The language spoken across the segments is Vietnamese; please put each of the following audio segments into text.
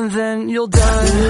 and then you'll die.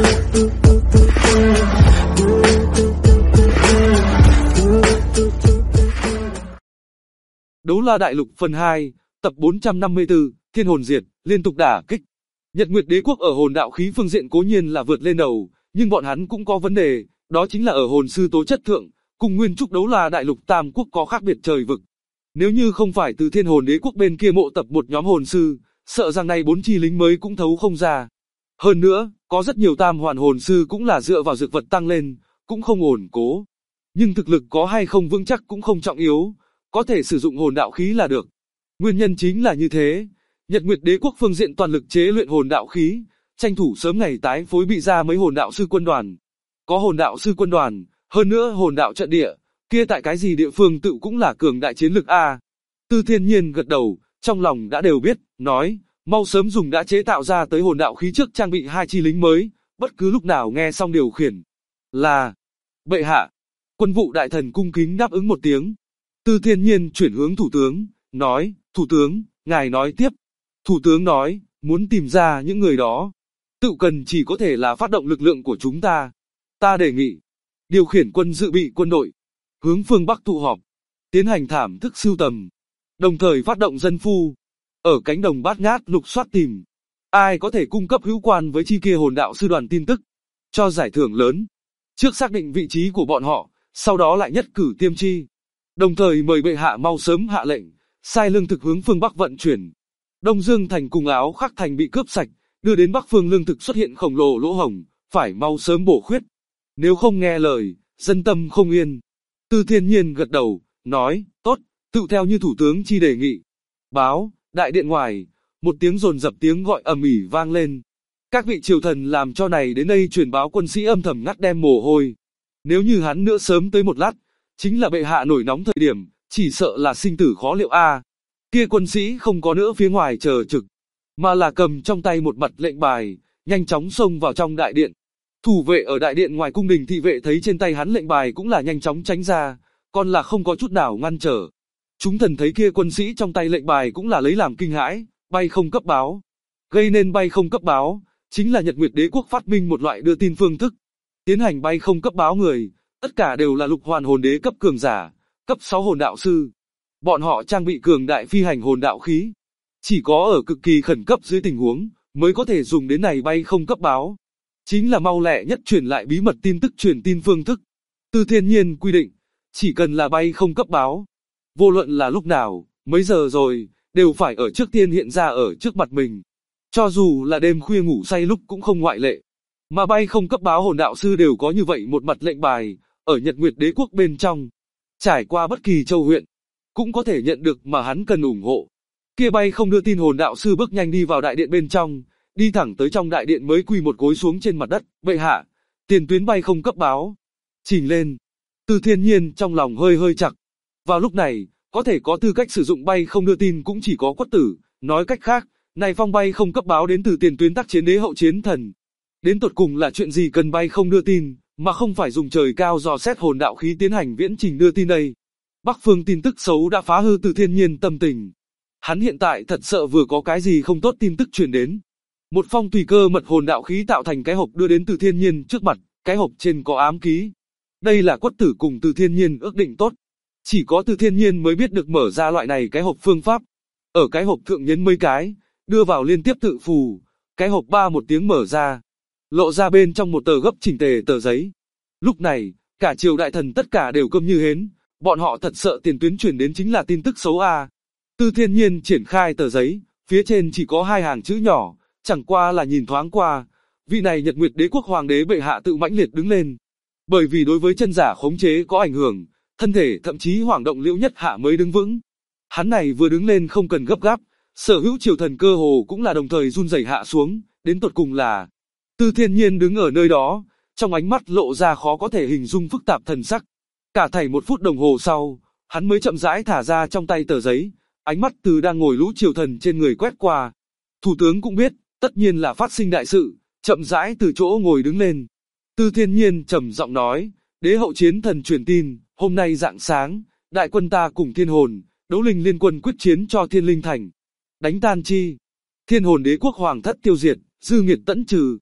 Đấu La Đại Lục phần 2, tập 454, Thiên Hồn Diệt, liên tục đả kích. Nhật Nguyệt Đế quốc ở hồn đạo khí phương diện cố nhiên là vượt lên đầu, nhưng bọn hắn cũng có vấn đề, đó chính là ở hồn sư tố chất thượng, cùng Nguyên Trúc Đấu La Đại Lục Tam Quốc có khác biệt trời vực. Nếu như không phải từ Thiên Hồn Đế quốc bên kia mộ tập một nhóm hồn sư, sợ rằng này 4 chi lính mới cũng thấu không ra. Hơn nữa, có rất nhiều tam hoàn hồn sư cũng là dựa vào dược vật tăng lên, cũng không ổn cố. Nhưng thực lực có hay không vững chắc cũng không trọng yếu, có thể sử dụng hồn đạo khí là được. Nguyên nhân chính là như thế, Nhật Nguyệt Đế quốc phương diện toàn lực chế luyện hồn đạo khí, tranh thủ sớm ngày tái phối bị ra mấy hồn đạo sư quân đoàn. Có hồn đạo sư quân đoàn, hơn nữa hồn đạo trận địa, kia tại cái gì địa phương tự cũng là cường đại chiến lực a. Tư Thiên Nhiên gật đầu, trong lòng đã đều biết, nói, mau sớm dùng đã chế tạo ra tới hồn đạo khí trước trang bị 2 chi lính mới, bất cứ lúc nào nghe xong điều khiển. Là, bệ hạ. Quân vụ đại thần cung kính đáp ứng một tiếng. Tư Thiên Nhiên chuyển hướng thủ tướng, nói, thủ tướng, ngài nói tiếp. Thủ tướng nói, muốn tìm ra những người đó, tự cần chỉ có thể là phát động lực lượng của chúng ta. Ta đề nghị, điều khiển quân dự bị quân đội, hướng phương Bắc tụ họp, tiến hành thảm thức sưu tầm, đồng thời phát động dân phu, ở cánh đồng bát ngát lục soát tìm, ai có thể cung cấp hữu quan với chi kia hồn đạo sư đoàn tin tức, cho giải thưởng lớn, trước xác định vị trí của bọn họ, sau đó lại nhất cử tiêm chi. Đồng thời mời bệ hạ mau sớm hạ lệnh, sai lương thực hướng phương Bắc vận chuyển. Đông Dương thành cùng Áo Khắc thành bị cướp sạch, đưa đến Bắc phương lương thực xuất hiện khổng lồ lỗ hổng, phải mau sớm bổ khuyết. Nếu không nghe lời, dân tâm không yên. Tư Thiên Nhiên gật đầu, nói, tốt, tự theo như thủ tướng chi đề nghị. Báo, đại điện ngoài, một tiếng dồn dập tiếng gọi ầm ĩ vang lên. Các vị triều thần làm cho này đến đây truyền báo quân sĩ âm thầm ngắt đem mồ hôi. Nếu như hắn nữa sớm tới một lát, chính là bệ hạ nổi nóng thời điểm, chỉ sợ là sinh tử khó liệu a. Kia quân sĩ không có nữa phía ngoài chờ trực, mà là cầm trong tay một mặt lệnh bài, nhanh chóng xông vào trong đại điện. Thủ vệ ở đại điện ngoài cung đình thị vệ thấy trên tay hắn lệnh bài cũng là nhanh chóng tránh ra, còn là không có chút nào ngăn trở. Chúng thần thấy kia quân sĩ trong tay lệnh bài cũng là lấy làm kinh hãi, bay không cấp báo. Gây nên bay không cấp báo, chính là Nhật Nguyệt Đế quốc phát minh một loại đưa tin phương thức. Tiến hành bay không cấp báo người, tất cả đều là lục hoàn hồn đế cấp cường giả, cấp 6 hồn đạo sư. Bọn họ trang bị cường đại phi hành hồn đạo khí. Chỉ có ở cực kỳ khẩn cấp dưới tình huống, mới có thể dùng đến này bay không cấp báo. Chính là mau lẹ nhất truyền lại bí mật tin tức truyền tin phương thức. Tư Thiên Nhiên quy định, chỉ cần là bay không cấp báo, vô luận là lúc nào, mấy giờ rồi, đều phải ở trước tiên hiện ra ở trước mặt mình. Cho dù là đêm khuya ngủ say lúc cũng không ngoại lệ. Mà bay không cấp báo hồn đạo sư đều có như vậy một mặt lệnh bài, ở Nhật Nguyệt Đế quốc bên trong. Trải qua bất kỳ châu huyện, cũng có thể nhận được mà hắn cần ủng hộ. Kia bay không đưa tin hồn đạo sư bước nhanh đi vào đại điện bên trong, đi thẳng tới trong đại điện mới quỳ một gối xuống trên mặt đất, bệ hạ, tiền tuyến bay không cấp báo. Chỉnh lên. Tư Thiên Nhiên trong lòng hơi hơi chặt. Vào lúc này, có thể có tư cách sử dụng bay không đưa tin cũng chỉ có Quất Tử, nói cách khác, này phong bay không cấp báo đến từ tiền tuyến tác chiến đế hậu chiến thần. Đến tột cùng là chuyện gì cần bay không đưa tin, mà không phải dùng trời cao dò xét hồn đạo khí tiến hành viễn trình đưa tin đây. Bắc phương tin tức xấu đã phá hư Từ Thiên Nhiên tâm tình. Hắn hiện tại thật sợ vừa có cái gì không tốt tin tức truyền đến. Một phong tùy cơ mật hồn đạo khí tạo thành cái hộp đưa đến Từ Thiên Nhiên trước mặt, cái hộp trên có ám ký. Đây là Quất Tử cùng Từ Thiên Nhiên ước định tốt. Chỉ có Từ Thiên Nhiên mới biết được mở ra loại này cái hộp phương pháp. Ở cái hộp thượng nhấn mấy cái, đưa vào liên tiếp tự phù, cái hộp ba một tiếng mở ra. Lộ ra bên trong một tờ gấp chỉnh tề tờ giấy. Lúc này, cả triều đại thần tất cả đều câm như hến, bọn họ thật sợ tiền tuyến truyền đến chính là tin tức xấu a. Tư Thiên Nhiên triển khai tờ giấy, phía trên chỉ có 2 hàng chữ nhỏ, chẳng qua là nhìn thoáng qua, vị này Nhật Nguyệt Đế quốc hoàng đế bệ hạ tự mãnh liệt đứng lên. Bởi vì đối với chân giả khống chế có ảnh hưởng, thân thể thậm chí hoảng động Liễu Nhất Hạ mới đứng vững. Hắn này vừa đứng lên không cần gấp gáp, sở hữu triều thần cơ hồ cũng là đồng thời run rẩy hạ xuống, đến tột cùng là Tư Thiên Nhiên đứng ở nơi đó, trong ánh mắt lộ ra khó có thể hình dung phức tạp thần sắc. Cả thảy 1 phút đồng hồ sau, hắn mới chậm rãi thả ra trong tay tờ giấy, ánh mắt từ đang ngồi lũ triều thần trên người quét qua. Thủ tướng cũng biết, tất nhiên là phát sinh đại sự, chậm rãi từ chỗ ngồi đứng lên. Tư Thiên Nhiên trầm giọng nói, đế hậu chiến thần truyền tin, hôm nay rạng sáng, đại quân ta cùng thiên hồn, đấu linh liên quân quyết chiến cho thiên linh thành. Đánh tan chi, thiên hồn đế quốc hoàng thất tiêu diệt, dư nghiệt tẫn trừ.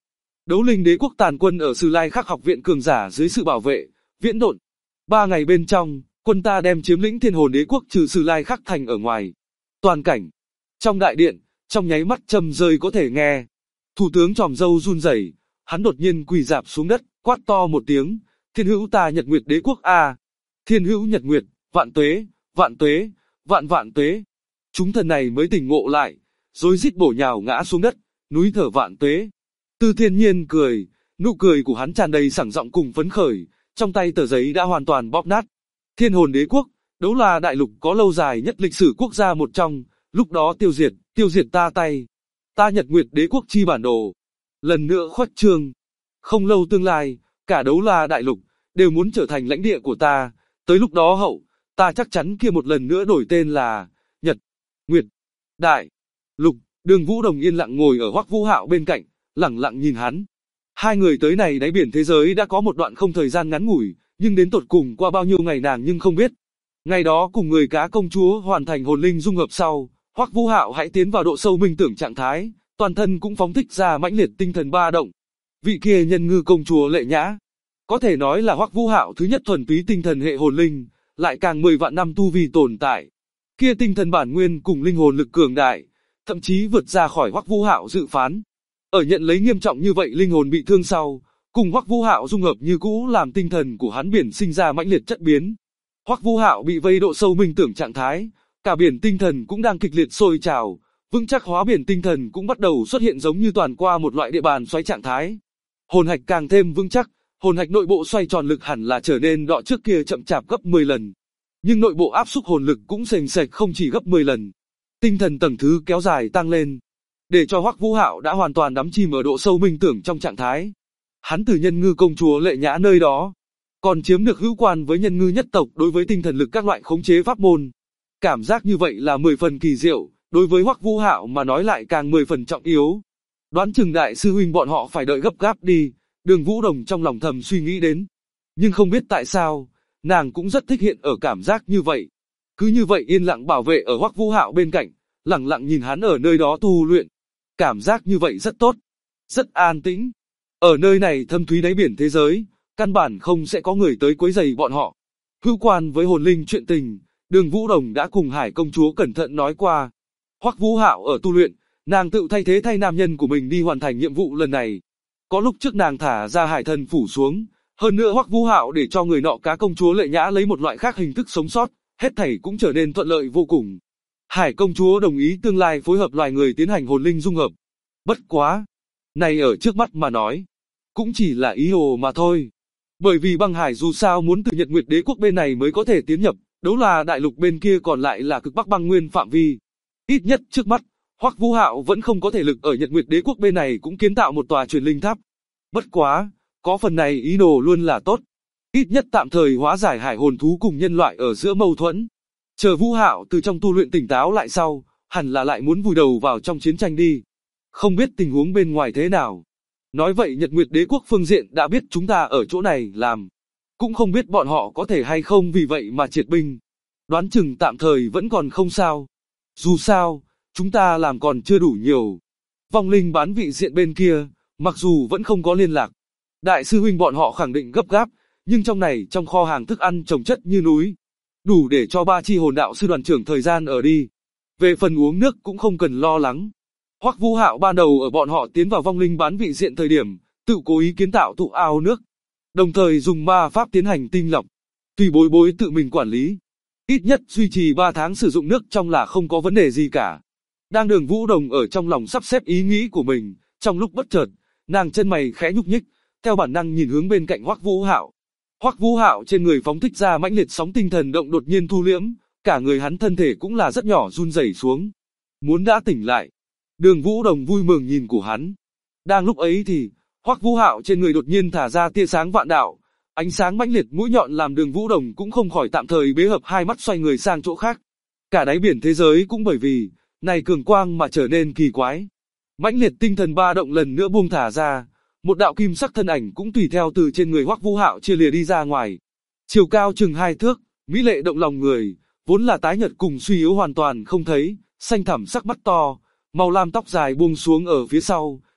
Đấu linh đế quốc tàn quân ở Sử Lai Khắc học viện cường giả dưới sự bảo vệ, viễn độn. 3 ngày bên trong, quân ta đem chiếm lĩnh Thiên Hồn Đế quốc trừ Sử Lai Khắc thành ở ngoài. Toàn cảnh. Trong đại điện, trong nháy mắt trầm rơi có thể nghe. Thủ tướng tròm râu run rẩy, hắn đột nhiên quỳ rạp xuống đất, quát to một tiếng, Thiên hữu ta Nhật Nguyệt Đế quốc a. Thiên hữu Nhật Nguyệt, vạn tuế, vạn tuế, vạn vạn tuế. Chúng thần này mới tỉnh ngộ lại, rối rít bổ nhào ngã xuống đất, núi thở vạn tuế. Tư Thiên Nhiên cười, nụ cười của hắn tràn đầy sảng giọng cùng phấn khởi, trong tay tờ giấy đã hoàn toàn bóp nát. Thiên Hồn Đế quốc, đấu là đại lục có lâu dài nhất lịch sử quốc gia một trong, lúc đó tiêu diệt ta tay. Ta Nhật Nguyệt Đế quốc chi bản đồ. Lần nữa khuếch trương. Không lâu tương lai, cả đấu la đại lục, đều muốn trở thành lãnh địa của ta, tới lúc đó ta chắc chắn kia một lần nữa đổi tên là Nhật Nguyệt Đại Lục. Đường Vũ Đồng yên lặng ngồi ở Hoắc Vũ Hạo bên cạnh, lẳng lặng nhìn hắn. Hai người tới này đáy biển thế giới đã có một đoạn không thời gian ngắn ngủi, nhưng đến tột cùng qua bao nhiêu ngày nàng nhưng không biết. Ngày đó cùng người cá công chúa hoàn thành hồn linh dung hợp sau, Hoắc Vũ Hạo hãy tiến vào độ sâu minh tưởng trạng thái, toàn thân cũng phóng thích ra mãnh liệt tinh thần ba động. Vị kia nhân ngư công chúa Lệ Nhã, có thể nói là Hoắc Vũ Hạo thứ nhất thuần túy tinh thần hệ hồn linh, lại càng 10 vạn năm tu vi tồn tại. Kia tinh thần bản nguyên cùng linh hồn lực cường đại, thậm chí vượt ra khỏi Hoắc Vũ Hạo dự phán. Ở nhận lấy nghiêm trọng như vậy linh hồn bị thương sau, cùng Hoắc Vũ Hạo dung hợp như cũ làm tinh thần của hắn biển sinh ra mãnh liệt chất biến. Hoắc Vũ Hạo bị vây độ sâu minh tưởng trạng thái, cả biển tinh thần cũng đang kịch liệt sôi trào, vững chắc hóa biển tinh thần cũng bắt đầu xuất hiện giống như toàn qua một loại địa bàn xoáy trạng thái. Hồn hạch càng thêm vững chắc, hồn hạch nội bộ xoay tròn lực hẳn là trở nên đọ trước kia chậm chạp gấp 10 lần. Nhưng nội bộ áp xúc hồn lực cũng sền sệt không chỉ gấp 10 lần. Tinh thần tầng thứ kéo dài tăng lên, để cho Hoắc Vũ Hạo đã hoàn toàn đắm chìm ở độ sâu minh tưởng trong trạng thái. Hắn từ nhân ngư công chúa Lệ Nhã nơi đó, còn chiếm được hữu quan với nhân ngư nhất tộc đối với tinh thần lực các loại khống chế pháp môn. Cảm giác như vậy là 10 phần kỳ diệu, đối với Hoắc Vũ Hạo mà nói lại càng 10 phần trọng yếu. Đoán chừng đại sư huynh bọn họ phải đợi gấp gáp đi, Đường Vũ Đồng trong lòng thầm suy nghĩ đến. Nhưng không biết tại sao, nàng cũng rất thích hiện ở cảm giác như vậy. Cứ như vậy yên lặng bảo vệ ở Hoắc Vũ Hạo bên cạnh, lặng lặng nhìn hắn ở nơi đó tu luyện. Cảm giác như vậy rất tốt, rất an tĩnh. Ở nơi này thâm thúy đáy biển thế giới, căn bản không sẽ có người tới quấy rầy bọn họ. Hữu quan với hồn linh chuyện tình, Đường Vũ Đồng đã cùng Hải công chúa cẩn thận nói qua. Hoắc Vũ Hạo ở tu luyện, nàng tự thay thế thay nam nhân của mình đi hoàn thành nhiệm vụ lần này. Có lúc trước nàng thả ra Hải thần phủ xuống, hơn nữa Hoắc Vũ Hạo để cho người nọ cá công chúa Lệ Nhã lấy một loại khác hình thức sống sót, hết thảy cũng trở nên thuận lợi vô cùng. Hải công chúa đồng ý tương lai phối hợp loài người tiến hành hồn linh dung hợp. Bất quá, này ở trước mắt mà nói, cũng chỉ là ý hồ mà thôi. Bởi vì băng hải dù sao muốn từ Nhật Nguyệt Đế quốc bên này mới có thể tiến nhập, đấu là đại lục bên kia còn lại là cực bắc băng nguyên phạm vi. Ít nhất trước mắt, Hoắc Vũ Hạo vẫn không có thể lực ở Nhật Nguyệt Đế quốc bên này cũng kiến tạo một tòa truyền linh tháp. Bất quá, có phần này ý đồ luôn là tốt. Ít nhất tạm thời hóa giải hải hồn thú cùng nhân loại ở giữa mâu thuẫn. Chờ Vũ Hạo từ trong tu luyện tỉnh táo lại sau, hẳn là lại muốn vùi đầu vào trong chiến tranh đi. Không biết tình huống bên ngoài thế nào. Nói vậy Nhật Nguyệt Đế quốc phương diện đã biết chúng ta ở chỗ này làm. Cũng không biết bọn họ có thể hay không vì vậy mà triệt binh. Đoán chừng tạm thời vẫn còn không sao. Dù sao, chúng ta làm còn chưa đủ nhiều. Vong linh bán vị diện bên kia, mặc dù vẫn không có liên lạc. Đại sư huynh bọn họ khẳng định gấp gáp, nhưng trong kho hàng thức ăn trồng chất như núi. Đủ để cho 3 chi hồn đạo sư đoàn trưởng thời gian ở đi. Về phần uống nước cũng không cần lo lắng. Hoắc Vũ Hạo ban đầu ở bọn họ tiến vào vong linh bán vị diện thời điểm, tự cố ý kiến tạo tụ ao nước. Đồng thời dùng ma pháp tiến hành tinh lọc. Tùy bối bối tự mình quản lý. Ít nhất duy trì 3 tháng sử dụng nước trong là không có vấn đề gì cả. Đang Đường Vũ Đồng ở trong lòng sắp xếp ý nghĩ của mình, trong lúc bất chợt, nàng chân mày khẽ nhúc nhích, theo bản năng nhìn hướng bên cạnh Hoắc Vũ Hạo. Hoắc Vũ Hạo trên người phóng thích ra mãnh liệt sóng tinh thần động đột nhiên thu liễm, cả người hắn thân thể cũng là rất nhỏ run rẩy xuống. Muốn đã tỉnh lại. Đường Vũ Đồng vui mừng nhìn của hắn. Đang lúc ấy thì, Hoắc Vũ Hạo trên người đột nhiên thả ra tia sáng vạn đạo, ánh sáng mãnh liệt mũi nhọn làm Đường Vũ Đồng cũng không khỏi tạm thời bế hợp hai mắt xoay người sang chỗ khác. Cả đáy biển thế giới cũng bởi vì này cường quang mà trở nên kỳ quái. Mãnh liệt tinh thần ba động lần nữa buông thả ra, một đạo kim sắc thân ảnh cũng tùy theo từ trên người Hoắc Vũ Hạo chia lìa đi ra ngoài. Chiều cao chừng 2 thước, mỹ lệ động lòng người, vốn là tái nhợt cùng suy yếu hoàn toàn không thấy, xanh thẳm sắc mắt to, màu lam tóc dài buông xuống ở phía sau,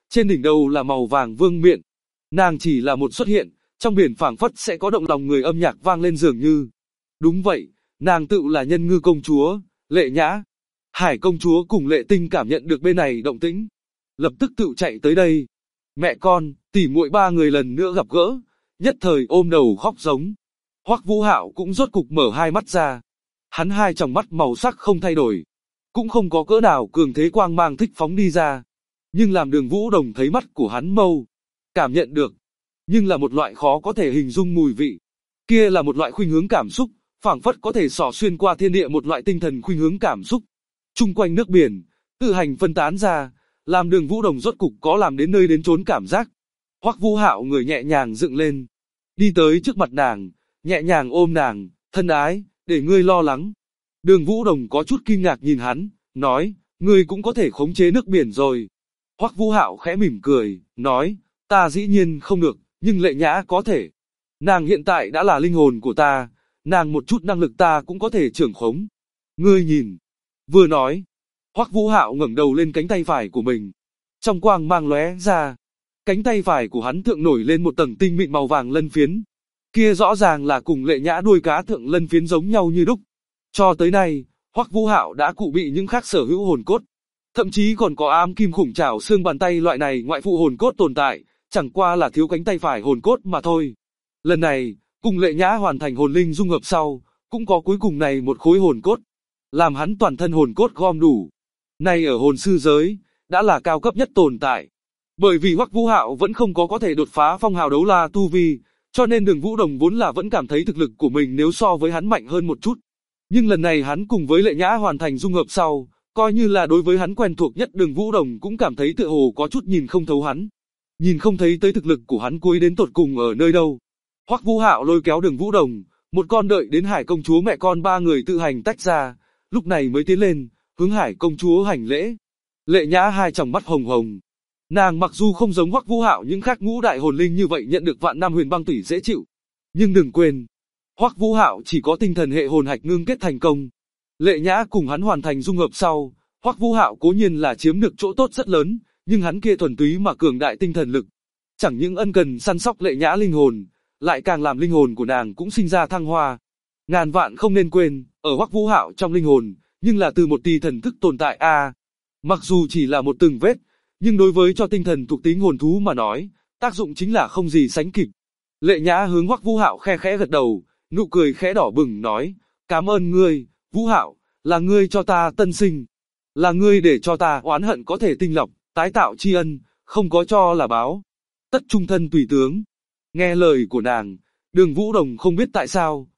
trên đỉnh đầu là màu vàng vương miện. Nàng chỉ là một xuất hiện, trong biển phảng phất sẽ có động lòng người âm nhạc vang lên dường như. Đúng vậy, nàng tự là Nhân Ngư công chúa, Lệ Nhã. Hải công chúa cùng Lệ Tinh cảm nhận được bên này động tĩnh, lập tức tự chạy tới đây. Mẹ con, tỉ muội ba người lần nữa gặp gỡ, nhất thời ôm đầu khóc giống. Hoắc Vũ Hạo cũng rốt cục mở hai mắt ra. Hắn hai tròng mắt màu sắc không thay đổi, cũng không có cỡ nào cường thế quang mang thích phóng đi ra. Nhưng làm Đường Vũ Đồng thấy mắt của hắn mâu, cảm nhận được, nhưng là một loại khó có thể hình dung mùi vị. Kia là một loại khuynh hướng cảm xúc, phảng phất có thể xỏ xuyên qua thiên địa một loại tinh thần khuynh hướng cảm xúc. Chung quanh nước biển, tự hành phân tán ra, làm Đường Vũ Đồng rốt cục có làm đến nơi đến chốn cảm giác. Hoắc Vũ Hạo người nhẹ nhàng dựng lên, đi tới trước mặt nàng, nhẹ nhàng ôm nàng, thân ái, để ngươi lo lắng. Đường Vũ Đồng có chút kinh ngạc nhìn hắn, nói, ngươi cũng có thể khống chế nước biển rồi. Hoắc Vũ Hạo khẽ mỉm cười, nói, ta dĩ nhiên không được, nhưng Lệ Nhã có thể. Nàng hiện tại đã là linh hồn của ta, nàng một chút năng lực ta cũng có thể trưởng khống. Ngươi nhìn. Vừa nói, Hoắc Vũ Hạo ngẩng đầu lên cánh tay phải của mình. Trong quang mang lóe ra, cánh tay phải của hắn thượng nổi lên một tầng tinh mịn màu vàng lân phiến. Kia rõ ràng là cùng Lệ Nhã đuôi cá thượng lân phiến giống nhau như đúc. Cho tới nay, Hoắc Vũ Hạo đã cụ bị những khác sở hữu hồn cốt. Thậm chí còn có ám kim khủng trảo xương bàn tay loại này ngoại phụ hồn cốt tồn tại, chẳng qua là thiếu cánh tay phải hồn cốt mà thôi. Lần này, cùng Lệ Nhã hoàn thành hồn linh dung hợp sau, cũng có cuối cùng này một khối hồn cốt, làm hắn toàn thân hồn cốt gom đủ. Này ở hồn sư giới, đã là cao cấp nhất tồn tại. Bởi vì Hoắc Vũ Hạo vẫn không có thể đột phá phong hào đấu la tu vi, cho nên Đường Vũ Đồng vốn là vẫn cảm thấy thực lực của mình nếu so với hắn mạnh hơn một chút. Nhưng lần này hắn cùng với Lệ Nhã hoàn thành dung hợp sau, coi như là đối với hắn quen thuộc nhất Đường Vũ Đồng cũng cảm thấy tựa hồ có chút nhìn không thấu hắn. Nhìn không thấy tới thực lực của hắn cuối đến tột cùng ở nơi đâu. Hoắc Vũ Hạo lôi kéo Đường Vũ Đồng, một con đợi đến Hải công chúa mẹ con ba người tự hành tách ra, lúc này mới tiến lên, hướng Hải công chúa hành lễ. Lệ Nhã hai tròng mắt hồng hồng. Nàng mặc dù không giống Hoắc Vũ Hạo những khác ngũ đại hồn linh như vậy nhận được vạn năm huyền băng tủy dễ chịu, nhưng đừng quên, Hoắc Vũ Hạo chỉ có tinh thần hệ hồn hạch ngưng kết thành công. Lệ Nhã cùng hắn hoàn thành dung hợp sau, Hoắc Vũ Hạo cố nhiên là chiếm được chỗ tốt rất lớn, nhưng hắn kia thuần túy mà cường đại tinh thần lực, chẳng những ân cần săn sóc Lệ Nhã linh hồn, lại càng làm linh hồn của nàng cũng sinh ra thăng hoa. Ngàn vạn không nên quên, ở Hoắc Vũ Hạo trong linh hồn, nhưng là từ một tỳ thần thức tồn tại a. Mặc dù chỉ là một từng vết, nhưng đối với cho tinh thần thuộc tính hồn thú mà nói, tác dụng chính là không gì sánh kịp. Lệ Nhã hướng Hoắc Vũ Hạo khe khẽ gật đầu, nụ cười khẽ đỏ bừng nói, cảm ơn ngươi, Vũ Hạo, là ngươi cho ta tân sinh, là ngươi để cho ta oán hận có thể tinh lọc, tái tạo tri ân, không có cho là báo. Tất trung thân tùy tướng. Nghe lời của nàng, Đường Vũ Đồng không biết tại sao,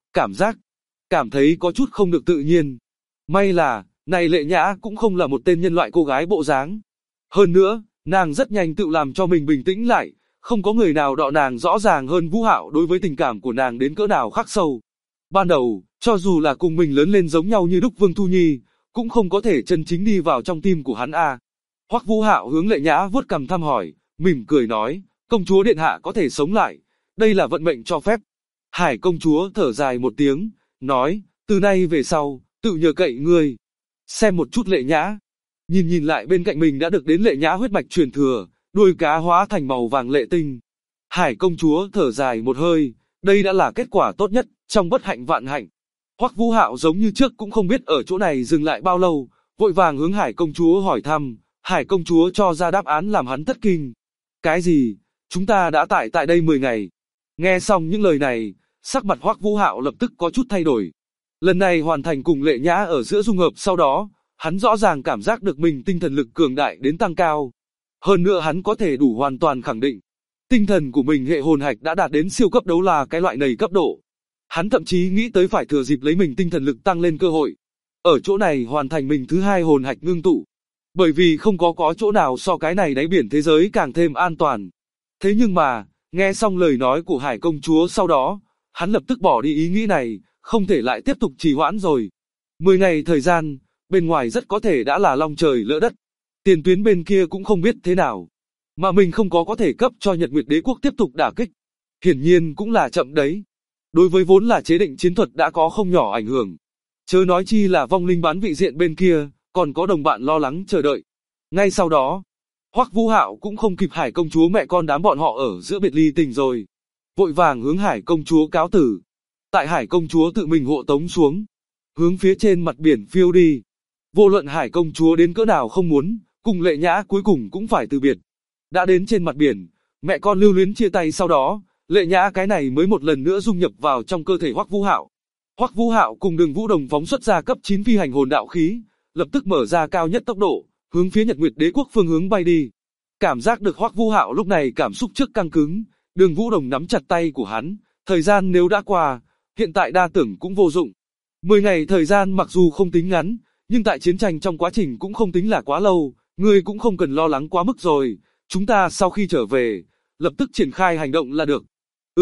cảm thấy có chút không được tự nhiên. May là, này Lệ Nhã cũng không là một tên nhân loại cô gái bộ dáng. Hơn nữa, nàng rất nhanh tự làm cho mình bình tĩnh lại, không có người nào đọ nàng rõ ràng hơn Vũ Hạo đối với tình cảm của nàng đến cỡ nào khắc sâu. Ban đầu, cho dù là cùng mình lớn lên giống nhau như đúc Vương Thu Nhi, cũng không có thể chân chính đi vào trong tim của hắn a. Hoắc Vũ Hạo hướng Lệ Nhã vuốt cằm thăm hỏi, mỉm cười nói, công chúa điện hạ có thể sống lại, đây là vận mệnh cho phép. Hải công chúa thở dài một tiếng, nói, từ nay về sau, tự nhờ cậy ngươi. Xem một chút Lệ Nhã, nhìn lại bên cạnh mình đã được đến Lệ Nhã huyết mạch truyền thừa, đuôi cá hóa thành màu vàng Lệ Tinh. Hải công chúa thở dài một hơi, đây đã là kết quả tốt nhất, trong bất hạnh vạn hạnh. Hoắc Vũ Hạo giống như trước cũng không biết ở chỗ này dừng lại bao lâu, vội vàng hướng Hải công chúa hỏi thăm, Hải công chúa cho ra đáp án làm hắn thất kinh. Cái gì? Chúng ta đã tại đây 10 ngày. Nghe xong những lời này, sắc mặt Hoắc Vũ Hạo lập tức có chút thay đổi. Lần này hoàn thành cùng Lệ Nhã ở giữa dung hợp sau đó, hắn rõ ràng cảm giác được mình tinh thần lực cường đại đến tăng cao. Hơn nữa hắn có thể đủ hoàn toàn khẳng định, tinh thần của mình hệ hồn hạch đã đạt đến siêu cấp đấu la cái loại này cấp độ. Hắn thậm chí nghĩ tới phải thừa dịp lấy mình tinh thần lực tăng lên cơ hội, ở chỗ này hoàn thành mình thứ hai hồn hạch ngưng tụ. Bởi vì không có chỗ nào so cái này đáy biển thế giới càng thêm an toàn. Thế nhưng mà, nghe xong lời nói của Hải công chúa sau đó, hắn lập tức bỏ đi ý nghĩ này, không thể lại tiếp tục trì hoãn rồi. 10 ngày thời gian, bên ngoài rất có thể đã là long trời lỡ đất. Tiền tuyến bên kia cũng không biết thế nào. Mà mình không có thể cấp cho Nhật Nguyệt Đế quốc tiếp tục đả kích. Hiển nhiên cũng là chậm đấy. Đối với vốn là chế định chiến thuật đã có không nhỏ ảnh hưởng. Chớ nói chi là vong linh bán vị diện bên kia, còn có đồng bạn lo lắng chờ đợi. Ngay sau đó, Hoắc Vũ Hạo cũng không kịp Hải công chúa mẹ con đám bọn họ ở giữa biệt ly tình rồi, vội vàng hướng Hải công chúa cáo từ. Tại Hải công chúa tự mình hộ tống xuống, hướng phía trên mặt biển phiêu đi. Vô luận Hải công chúa đến cỡ nào không muốn, cùng Lệ Nhã cuối cùng cũng phải từ biệt. Đã đến trên mặt biển, mẹ con lưu luyến chia tay, sau đó, Lệ Nhã cái này mới một lần nữa dung nhập vào trong cơ thể Hoắc Vũ Hạo. Hoắc Vũ Hạo cùng Đường Vũ Đồng phóng xuất ra cấp 9 phi hành hồn đạo khí, lập tức mở ra cao nhất tốc độ, hướng phía Nhật Nguyệt Đế quốc phương hướng bay đi. Cảm giác được Hoắc Vũ Hạo lúc này cảm xúc trước căng cứng, Đường Vũ Đồng nắm chặt tay của hắn, thời gian nếu đã qua, hiện tại đa tưởng cũng vô dụng. 10 ngày thời gian mặc dù không tính ngắn, nhưng tại chiến tranh trong quá trình cũng không tính là quá lâu, ngươi cũng không cần lo lắng quá mức rồi, chúng ta sau khi trở về, lập tức triển khai hành động là được.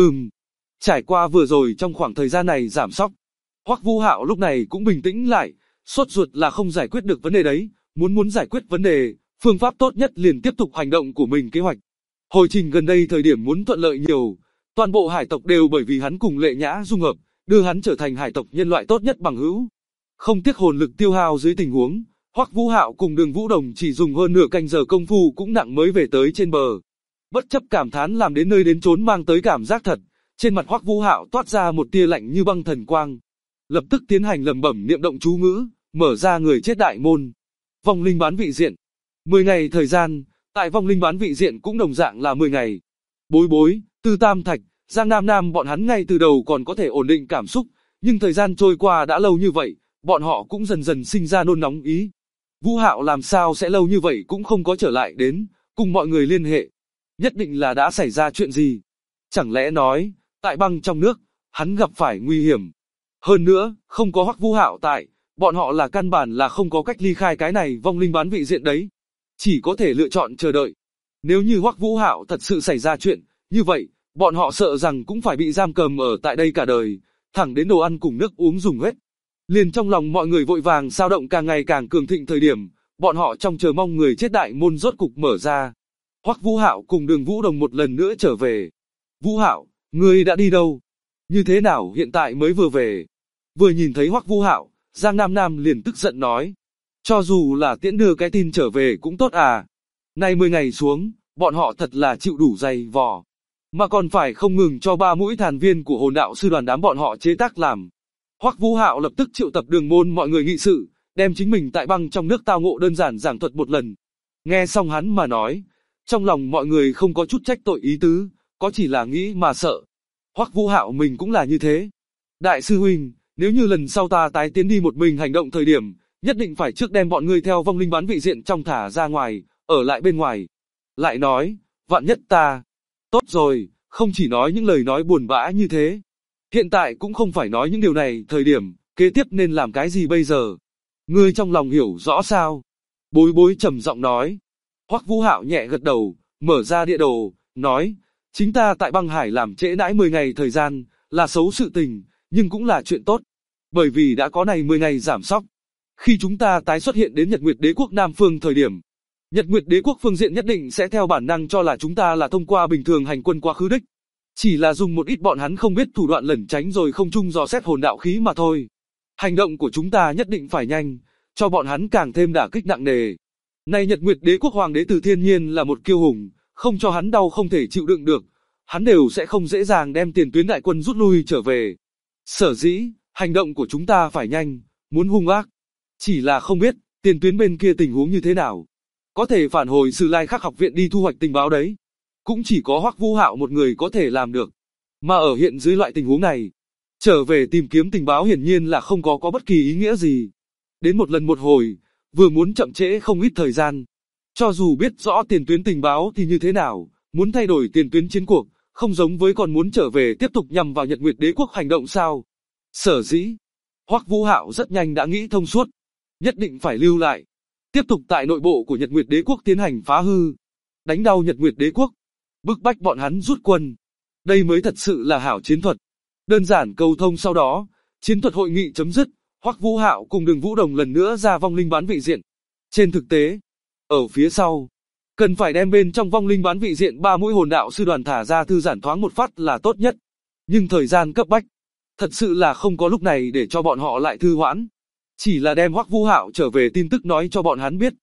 Trải qua vừa rồi trong khoảng thời gian này giảm sóc, Hoắc Vũ Hạo lúc này cũng bình tĩnh lại, sốt ruột là không giải quyết được vấn đề đấy, muốn giải quyết vấn đề, phương pháp tốt nhất liền tiếp tục hành động của mình kế hoạch. Hồi trình gần đây thời điểm muốn thuận lợi nhiều, toàn bộ hải tộc đều bởi vì hắn cùng Lệ Nhã dung hợp, đưa hắn trở thành hải tộc nhân loại tốt nhất bằng hữu. Không tiếc hồn lực tiêu hao dưới tình huống, Hoắc Vũ Hạo cùng Đường Vũ Đồng chỉ dùng hơn nửa canh giờ công phu cũng nặng mới về tới trên bờ. Bất chấp cảm thán làm đến nơi đến chốn mang tới cảm giác thật, trên mặt Hoắc Vũ Hạo toát ra một tia lạnh như băng thần quang. Lập tức tiến hành lẩm bẩm niệm động chú ngữ, mở ra người chết đại môn. Vong linh bán vị diện. 10 ngày thời gian, tại vong linh bán vị diện cũng đồng dạng là 10 ngày. Bối Bối, Tư Tam Thạch, Giang Nam Nam bọn hắn ngay từ đầu còn có thể ổn định cảm xúc, nhưng thời gian trôi qua đã lâu như vậy, bọn họ cũng dần dần sinh ra nôn nóng ý. Vũ Hạo làm sao sẽ lâu như vậy cũng không có trở lại đến, cùng mọi người liên hệ. Nhất định là đã xảy ra chuyện gì. Chẳng lẽ nói, tại băng trong nước, hắn gặp phải nguy hiểm. Hơn nữa, không có Hoắc Vũ Hạo tại, bọn họ là căn bản là không có cách ly khai cái này vong linh bán vị diện đấy. Chỉ có thể lựa chọn chờ đợi. Nếu như Hoắc Vũ Hạo thật sự xảy ra chuyện, như vậy, bọn họ sợ rằng cũng phải bị giam cầm ở tại đây cả đời, thẳng đến đồ ăn cùng nước uống dùng hết. Liền trong lòng mọi người vội vàng dao động càng ngày càng cường thịnh thời điểm, bọn họ trong chờ mong người chết đại môn rốt cục mở ra. Hoắc Vũ Hạo cùng Đường Vũ Đồng một lần nữa trở về. Vũ Hạo, ngươi đã đi đâu? Như thế nào hiện tại mới vừa về? Vừa nhìn thấy Hoắc Vũ Hạo, Giang Nam Nam liền tức giận nói. Cho dù là tiễn đưa cái tin trở về cũng tốt à. Nay 10 ngày xuống, bọn họ thật là chịu đủ dày vò. Mà còn phải không ngừng cho 3 mũi thàn viên của hồn đạo sư đoàn đám bọn họ chế tác làm. Hoắc Vũ Hạo lập tức triệu tập Đường môn mọi người nghị sự, đem chính mình tại băng trong nước tao ngộ đơn giản giảng thuật một lần. Nghe xong hắn mà nói, trong lòng mọi người không có chút trách tội ý tứ, có chỉ là nghĩ mà sợ. Hoắc Vũ Hạo mình cũng là như thế. Đại sư huynh, nếu như lần sau ta tái tiến đi một mình hành động thời điểm, nhất định phải trước đem bọn ngươi theo vong linh bán vị diện trong thả ra ngoài, ở lại bên ngoài. Lại nói, vạn nhất ta... Tốt rồi, không chỉ nói những lời nói buồn bã như thế. Hiện tại cũng không phải nói những điều này, thời điểm, kế tiếp nên làm cái gì bây giờ? Ngươi trong lòng hiểu rõ sao? Bối Bối trầm giọng nói. Hoắc Vũ Hạo nhẹ gật đầu, mở ra địa đồ, nói, chính ta tại băng hải làm trễ nãi 10 ngày thời gian, là xấu sự tình, nhưng cũng là chuyện tốt. Bởi vì đã có này 10 ngày giảm sóc. Khi chúng ta tái xuất hiện đến Nhật Nguyệt Đế quốc Nam phương thời điểm, Nhật Nguyệt Đế quốc phương diện nhất định sẽ theo bản năng cho là chúng ta là thông qua bình thường hành quân quá khứ đích. Chỉ là dùng một ít bọn hắn không biết thủ đoạn lẩn tránh rồi không chung dò xét hồn đạo khí mà thôi. Hành động của chúng ta nhất định phải nhanh, cho bọn hắn càng thêm đả kích nặng nề. Này Nhật Nguyệt Đế quốc hoàng đế từ thiên nhiên là một kiêu hùng, không cho hắn đau không thể chịu đựng được, hắn đều sẽ không dễ dàng đem tiền tuyến đại quân rút lui trở về. Sở dĩ, hành động của chúng ta phải nhanh, muốn hung ác. Chỉ là không biết, tiền tuyến bên kia tình huống như thế nào. Có thể phản hồi Sử Lai Khắc học viện đi thu hoạch tình báo đấy. Cũng chỉ có Hoắc Vũ Hạo một người có thể làm được. Mà ở hiện dưới loại tình huống này, trở về tìm kiếm tình báo hiển nhiên là không có bất kỳ ý nghĩa gì. Đến một lần một hồi, vừa muốn chậm trễ không ít thời gian. Cho dù biết rõ tiền tuyến tình báo thì như thế nào, muốn thay đổi tiền tuyến chiến cuộc, không giống với còn muốn trở về tiếp tục nhằm vào Nhật Nguyệt Đế quốc hành động sao. Sở dĩ, Hoắc Vũ Hạo rất nhanh đã nghĩ thông suốt. Nhất định phải lưu lại. Tiếp tục tại nội bộ của Nhật Nguyệt Đế quốc tiến hành phá hư. Đánh đau Nhật Nguyệt Đế quốc. Bức bách bọn hắn rút quân. Đây mới thật sự là hảo chiến thuật. Đơn giản cầu thông sau đó, chiến thuật hội nghị chấm dứt, Hoắc Vũ Hạo cùng Đường Vũ Đồng lần nữa ra vong linh bán vị diện. Trên thực tế, ở phía sau, cần phải đem bên trong vong linh bán vị diện 3 mũi hồn đạo sư đoàn thả ra thư giãn thoáng một phát là tốt nhất. Nhưng thời gian cấp bách, thật sự là không có lúc này để cho bọn họ lại thư hoãn. Chỉ là đem Hoắc Vũ Hạo trở về tin tức nói cho bọn hắn biết.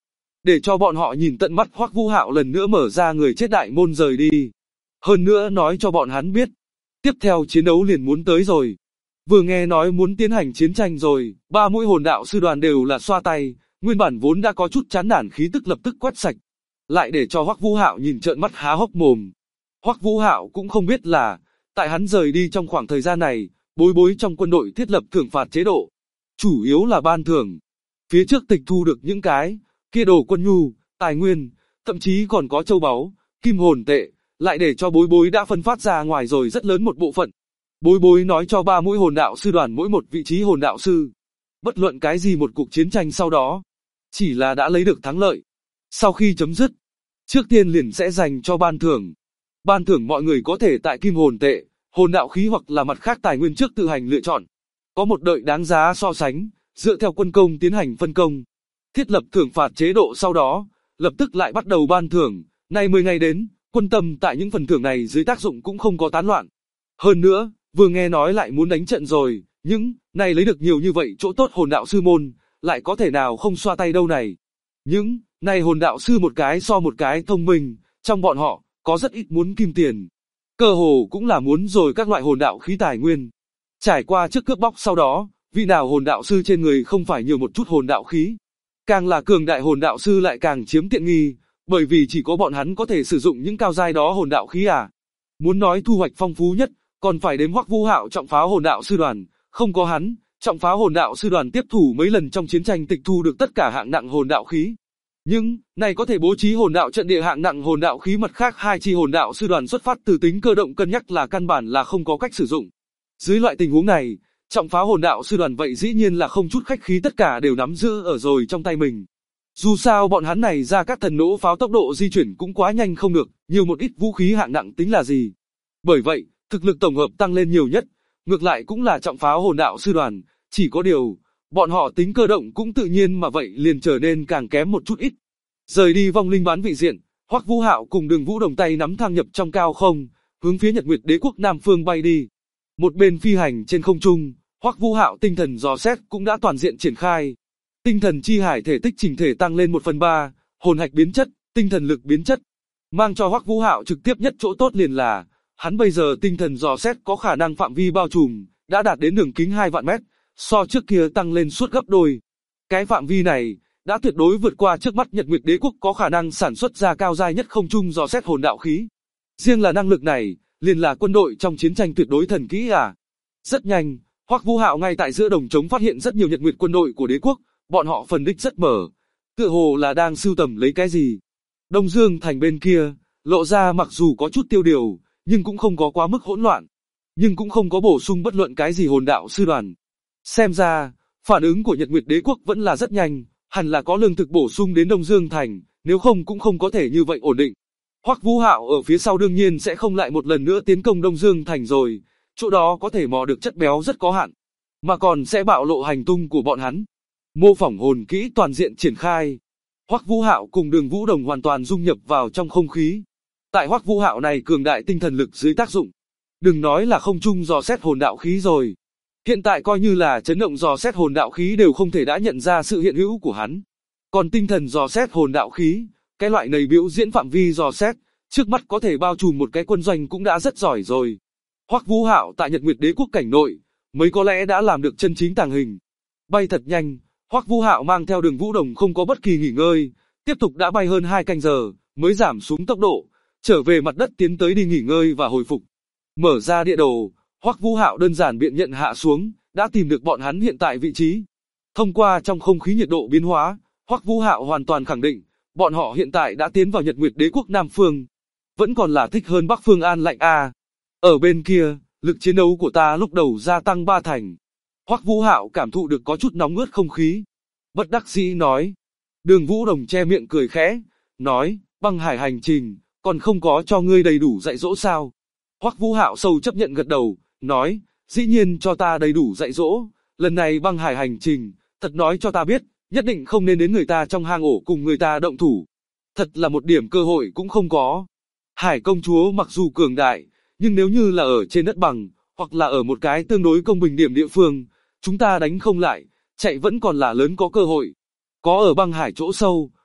để cho bọn họ nhìn tận mắt Hoắc Vũ Hạo lần nữa mở ra người chết đại môn rời đi. Hơn nữa nói cho bọn hắn biết, tiếp theo chiến đấu liền muốn tới rồi. Vừa nghe nói muốn tiến hành chiến tranh rồi, ba mũi hồn đạo sư đoàn đều là xoa tay, nguyên bản vốn đã có chút chán nản khí tức lập tức quét sạch, lại để cho Hoắc Vũ Hạo nhìn trợn mắt há hốc mồm. Hoắc Vũ Hạo cũng không biết là, tại hắn rời đi trong khoảng thời gian này, bối bối trong quân đội thiết lập thưởng phạt chế độ, chủ yếu là ban thưởng. Phía trước tịch thu được những cái kia đồ quân nhu, tài nguyên, thậm chí còn có châu báu, kim hồn tệ, lại để cho bối bối đã phân phát ra ngoài rồi rất lớn một bộ phận. Bối bối nói cho ba mũi hồn đạo sư đoàn mỗi một vị trí hồn đạo sư, bất luận cái gì một cuộc chiến tranh sau đó, chỉ là đã lấy được thắng lợi. Sau khi chấm dứt, trước tiên liền sẽ dành cho ban thưởng. Ban thưởng mọi người có thể tại kim hồn tệ, hồn đạo khí hoặc là mặt khác tài nguyên trước tự hành lựa chọn. Có một đợi đáng giá so sánh, dựa theo quân công tiến hành phân công. Thiết lập thưởng phạt chế độ sau đó, lập tức lại bắt đầu ban thưởng. Nay 10 ngày đến, quân tâm tại những phần thưởng này dưới tác dụng cũng không có tán loạn. Hơn nữa, vừa nghe nói lại muốn đánh trận rồi, những này lấy được nhiều như vậy chỗ tốt hồn đạo sư môn, lại có thể nào không xoa tay đâu này. Những này hồn đạo sư một cái so một cái thông minh, trong bọn họ, có rất ít muốn kim tiền. Cơ hồ cũng là muốn rồi các loại hồn đạo khí tài nguyên. Trải qua trước cướp bóc sau đó, vị nào hồn đạo sư trên người không phải nhiều một chút hồn đạo khí. Càng là cường đại hồn đạo sư lại càng chiếm tiện nghi, bởi vì chỉ có bọn hắn có thể sử dụng những cao giai đó hồn đạo khí à. Muốn nói thu hoạch phong phú nhất, còn phải đến Hoắc Vũ Hạo trọng pháo hồn đạo sư đoàn, không có hắn, trọng pháo hồn đạo sư đoàn tiếp thủ mấy lần trong chiến tranh tịch thu được tất cả hạng nặng hồn đạo khí. Nhưng, này có thể bố trí hồn đạo trận địa hạng nặng hồn đạo khí mặt khác hai chi hồn đạo sư đoàn xuất phát từ tính cơ động cân nhắc là căn bản là không có cách sử dụng. Dưới loại tình huống này, trọng pháo hồn đạo sư đoàn vậy dĩ nhiên là không chút khách khí tất cả đều nắm giữ ở rồi trong tay mình. Dù sao bọn hắn này ra các thần nỗ pháo tốc độ di chuyển cũng quá nhanh không được, nhiều một ít vũ khí hạng nặng tính là gì. Bởi vậy, thực lực tổng hợp tăng lên nhiều nhất, ngược lại cũng là trọng pháo hồn đạo sư đoàn, chỉ có điều, bọn họ tính cơ động cũng tự nhiên mà vậy liền trở nên càng kém một chút ít. Rời đi vong linh bán vị diện, Hoắc Vũ Hạo cùng Đường Vũ Đồng tay nắm thang nhập trong cao không, hướng phía Nhật Nguyệt Đế quốc Nam phương bay đi. Một bên phi hành trên không trung, Hoắc Vũ Hạo tinh thần dò xét cũng đã toàn diện triển khai. Tinh thần chi hải thể tích chỉnh thể tăng lên 1/3, hồn hạch biến chất, tinh thần lực biến chất. Mang cho Hoắc Vũ Hạo trực tiếp nhất chỗ tốt liền là, hắn bây giờ tinh thần dò xét có khả năng phạm vi bao trùm, đã đạt đến đường kính 2 vạn mét, so trước kia tăng lên suốt gấp đôi. Cái phạm vi này, đã tuyệt đối vượt qua trước mắt Nhật Nguyệt Đế quốc có khả năng sản xuất ra cao giai nhất không trung dò xét hồn đạo khí. Riêng là năng lực này, liền là quân đội trong chiến tranh tuyệt đối thần kỹ à. Rất nhanh, Hoắc Vũ Hạo ngay tại giữa đồng trống phát hiện rất nhiều Nhật Nguyệt quân đội của đế quốc, bọn họ phần đích rất mở, tựa hồ là đang sưu tầm lấy cái gì. Đông Dương thành bên kia, lộ ra mặc dù có chút tiêu điều, nhưng cũng không có quá mức hỗn loạn, nhưng cũng không có bổ sung bất luận cái gì hồn đạo sư đoàn. Xem ra, phản ứng của Nhật Nguyệt Đế quốc vẫn là rất nhanh, hẳn là có lương thực bổ sung đến Đông Dương thành, nếu không cũng không có thể như vậy ổn định. Hoắc Vũ Hạo ở phía sau đương nhiên sẽ không lại một lần nữa tiến công Đông Dương thành rồi, chỗ đó có thể mò được chất béo rất có hạn, mà còn sẽ bạo lộ hành tung của bọn hắn. Mô phỏng hồn kỹ toàn diện triển khai. Hoắc Vũ Hạo cùng Đường Vũ Đồng hoàn toàn dung nhập vào trong không khí. Tại Hoắc Vũ Hạo này cường đại tinh thần lực dưới tác dụng, đừng nói là không trung dò xét hồn đạo khí rồi. Hiện tại coi như là chấn động dò xét hồn đạo khí đều không thể đã nhận ra sự hiện hữu của hắn. Còn tinh thần dò xét hồn đạo khí, cái loại này biểu diễn phạm vi dò xét, trước mắt có thể bao trùm một cái quân doanh cũng đã rất giỏi rồi. Hoắc Vũ Hạo tại Nhật Nguyệt Đế quốc cảnh nội, mới có lẽ đã làm được chân chính tàng hình. Bay thật nhanh, Hoắc Vũ Hạo mang theo Đường Vũ Đồng không có bất kỳ nghỉ ngơi, tiếp tục đã bay hơn 2 canh giờ, mới giảm xuống tốc độ, trở về mặt đất tiến tới đi nghỉ ngơi và hồi phục. Mở ra địa đồ, Hoắc Vũ Hạo đơn giản biện nhận hạ xuống, đã tìm được bọn hắn hiện tại vị trí. Thông qua trong không khí nhiệt độ biến hóa, Hoắc Vũ Hạo hoàn toàn khẳng định, bọn họ hiện tại đã tiến vào Nhật Nguyệt Đế quốc Nam phương. Vẫn còn là thích hơn Bắc phương an lạnh a. Ở bên kia, lực chiến đấu của ta lúc đầu gia tăng 3 thành. Hoắc Vũ Hạo cảm thụ được có chút nóng ướt không khí. Bất đắc dĩ nói. Đường Vũ Đồng che miệng cười khẽ, nói, băng hải hành trình, còn không có cho ngươi đầy đủ dạy dỗ sao? Hoắc Vũ Hạo sâu chấp nhận gật đầu, nói, dĩ nhiên cho ta đầy đủ dạy dỗ, lần này băng hải hành trình, thật nói cho ta biết, nhất định không nên đến người ta trong hang ổ cùng người ta động thủ. Thật là một điểm cơ hội cũng không có. Hải công chúa mặc dù cường đại, nhưng nếu như là ở trên đất bằng, hoặc là ở một cái tương đối công bình điểm địa phương, chúng ta đánh không lại, chạy vẫn còn là lớn có cơ hội. Có ở băng hải chỗ sâu,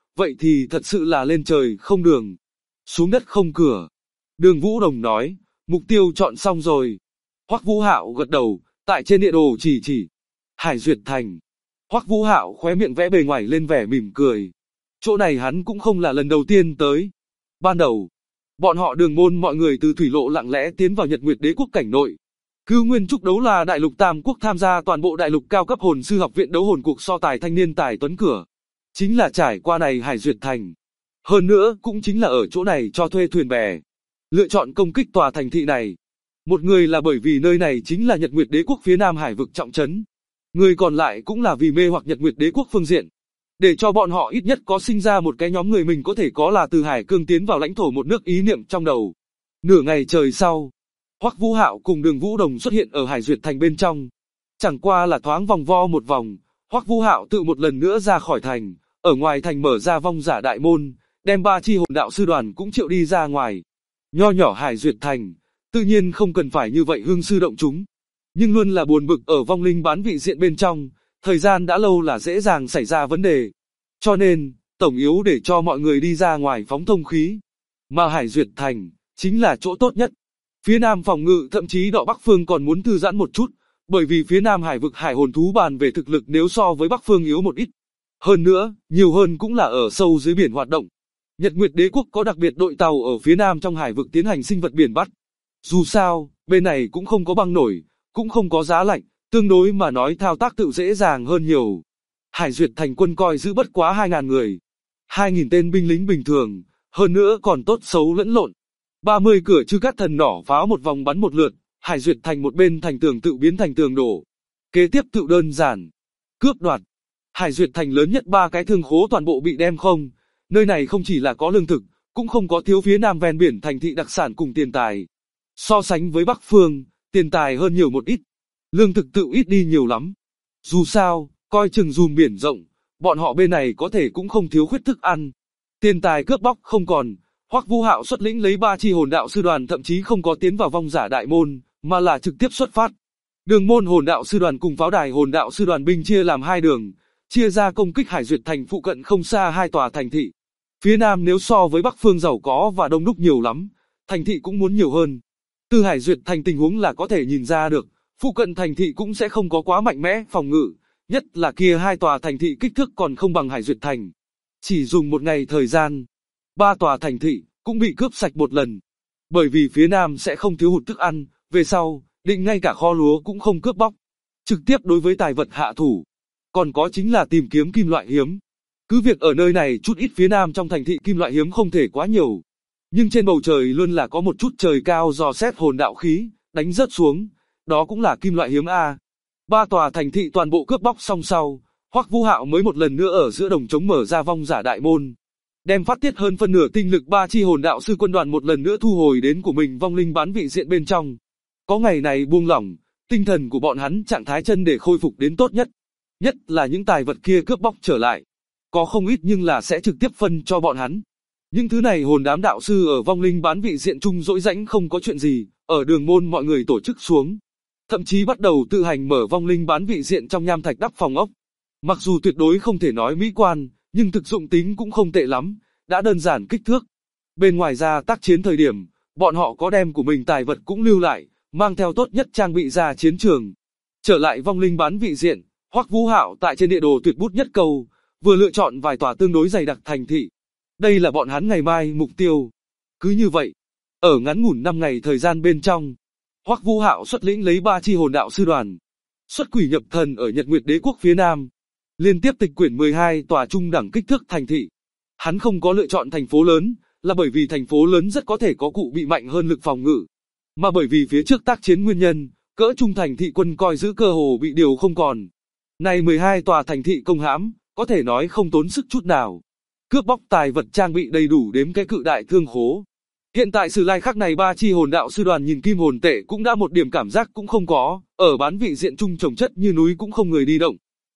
vậy thì thật sự là lên trời không đường, xuống đất không cửa. Đường Vũ Đồng nói, mục tiêu chọn xong rồi. Hoắc Vũ Hạo gật đầu, tại trên địa đồ chỉ. Hải Duyệt Thành. Hoắc Vũ Hạo khóe miệng vẽ bề ngoài lên vẻ mỉm cười. Chỗ này hắn cũng không là lần đầu tiên tới. Ban đầu, bọn họ Đường môn mọi người từ thủy lộ lặng lẽ tiến vào Nhật Nguyệt Đế quốc cảnh nội. Cưu Nguyên Trúc đấu là đại lục tam quốc tham gia toàn bộ đại lục cao cấp hồn sư học viện đấu hồn cuộc so tài thanh niên tài tuấn cửa. Chính là trải qua này Hải Duyệt Thành. Hơn nữa cũng chính là ở chỗ này cho thuê thuyền bè. Lựa chọn công kích tòa thành thị này. Một người là bởi vì nơi này chính là Nhật Nguyệt Đế quốc phía Nam hải vực trọng trấn. Người còn lại cũng là vì mê hoặc Nhật Nguyệt Đế quốc phương diện. Để cho bọn họ ít nhất có sinh ra một cái nhóm người mình có thể có là từ Hải Cương tiến vào lãnh thổ một nước ý niệm trong đầu. Nửa ngày trời sau, Hoắc Vũ Hạo cùng Đường Vũ Đồng xuất hiện ở Hải Duyệt Thành bên trong. Chẳng qua là thoáng vòng vo một vòng, Hoắc Vũ Hạo tự một lần nữa ra khỏi thành, ở ngoài thành mở ra vong giả đại môn, đem 3 chi hồn đạo sư đoàn cũng triệu đi ra ngoài. Nho nhỏ Hải Duyệt Thành, tự nhiên không cần phải như vậy hương sư động chúng, nhưng luôn là buồn bực ở vong linh bán vị diện bên trong, thời gian đã lâu là dễ dàng xảy ra vấn đề. Cho nên, tổng yếu để cho mọi người đi ra ngoài phóng thông khí. Mà Hải Duyệt Thành, chính là chỗ tốt nhất. Phía Nam phòng ngự thậm chí Đọ Bắc Phương còn muốn thư giãn một chút, bởi vì phía Nam hải vực hải hồn thú bàn về thực lực nếu so với Bắc Phương yếu một ít. Hơn nữa, nhiều hơn cũng là ở sâu dưới biển hoạt động. Nhật Nguyệt Đế quốc có đặc biệt đội tàu ở phía Nam trong hải vực tiến hành sinh vật biển bắt. Dù sao, bên này cũng không có băng nổi, cũng không có giá lạnh, tương đối mà nói thao tác tự dễ dàng hơn nhiều. Hải Duyệt Thành quân coi giữ bất quá 2.000 người. 2.000 tên binh lính bình thường, hơn nữa còn tốt xấu lẫn lộn. 30 cửa chư cát thần nỏ pháo một vòng bắn một lượt, Hải Duyệt Thành một bên thành tường tự biến thành tường đổ. Kế tiếp tự đơn giản. Cướp đoạt. Hải Duyệt Thành lớn nhất 3 cái thương khố toàn bộ bị đem không. Nơi này không chỉ là có lương thực, cũng không có thiếu phía Nam ven biển thành thị đặc sản cùng tiền tài. So sánh với Bắc Phương, tiền tài hơn nhiều một ít. Lương thực tự ít đi nhiều lắm. Dù sao, coi chừng dùm biển rộng, bọn họ bên này có thể cũng không thiếu khuyết thức ăn. Tiền tài cướp bóc không còn, Hoắc Vũ Hạo xuất lĩnh lấy 3 chi hồn đạo sư đoàn thậm chí không có tiến vào vong giả đại môn, mà là trực tiếp xuất phát. Đường môn hồn đạo sư đoàn cùng pháo đài hồn đạo sư đoàn binh chia làm 2 đường, chia ra công kích Hải Duyệt Thành phụ cận không xa 2 tòa thành thị. Phía Nam nếu so với Bắc Phương giàu có và đông đúc nhiều lắm, thành thị cũng muốn nhiều hơn. Từ Hải Duyệt Thành tình huống là có thể nhìn ra được, phụ cận thành thị cũng sẽ không có quá mạnh mẽ phòng ngự, nhất là kia 2 tòa thành thị kích thước còn không bằng Hải Duyệt Thành. Chỉ dùng một ngày thời gian, 3 tòa thành thị cũng bị cướp sạch một lần. Bởi vì phía Nam sẽ không thiếu hụt thức ăn, về sau, định ngay cả kho lúa cũng không cướp bóc. Trực tiếp đối với tài vật hạ thủ. Còn có chính là tìm kiếm kim loại hiếm. Cứ việc ở nơi này chút ít phía Nam trong thành thị kim loại hiếm không thể quá nhiều. Nhưng trên bầu trời luôn là có một chút trời cao dò xét hồn đạo khí, đánh rớt xuống. Đó cũng là kim loại hiếm A. 3 tòa thành thị toàn bộ cướp bóc xong sau, Hoắc Vũ Hạo mới một lần nữa ở giữa đồng trống mở ra vong giả đại môn. Đem phát tiết hơn phân nửa tinh lực 3 chi hồn đạo sư quân đoàn một lần nữa thu hồi đến của mình vong linh bán vị diện bên trong. Có ngày này buông lỏng, tinh thần của bọn hắn trạng thái chân để khôi phục đến tốt nhất. Nhất là những tài vật kia cướp bóc trở lại. Có không ít nhưng là sẽ trực tiếp phân cho bọn hắn. Những thứ này hồn đám đạo sư ở vong linh bán vị diện chung dỗi rãnh không có chuyện gì, ở đường môn mọi người tổ chức xuống. Thậm chí bắt đầu tự hành mở vong linh bán vị diện trong nham thạch đắp phòng ốc. Mặc dù tuyệt đối không thể nói mỹ quan, nhưng thực dụng tính cũng không tệ lắm, đã đơn giản kích thước. Bên ngoài ra tác chiến thời điểm, bọn họ có đem của mình tài vật cũng lưu lại, mang theo tốt nhất trang bị ra chiến trường. Trở lại vong linh bán vị diện, Hoắc Vũ Hạo tại trên địa đồ tuyệt bút nhất câu, vừa lựa chọn vài tòa tương đối dày đặc thành thị. Đây là bọn hắn ngày mai mục tiêu. Cứ như vậy, ở ngắn ngủn 5 ngày thời gian bên trong, Hoắc Vũ Hạo xuất lĩnh lấy 3 chi hồn đạo sư đoàn, xuất quỷ nhập thần ở Nhật Nguyệt Đế quốc phía Nam, liên tiếp tịch quyển 12 tòa trung đẳng kích thước thành thị. Hắn không có lựa chọn thành phố lớn, là bởi vì thành phố lớn rất có thể có cụ bị mạnh hơn lực phòng ngự, mà bởi vì phía trước tác chiến nguyên nhân, cỡ trung thành thị quân coi giữ cơ hồ bị điều không còn. Này 12 tòa thành thị công hãm, có thể nói không tốn sức chút nào. Cướp bóc tài vật trang bị đầy đủ đếm cái cự đại thương khố. Hiện tại sử lai khắc này 3 chi hồn đạo sư đoàn nhìn kim hồn tệ cũng đã một điểm cảm giác cũng không có, ở bán vị diện trung trồng chất như núi cũng không người đi động.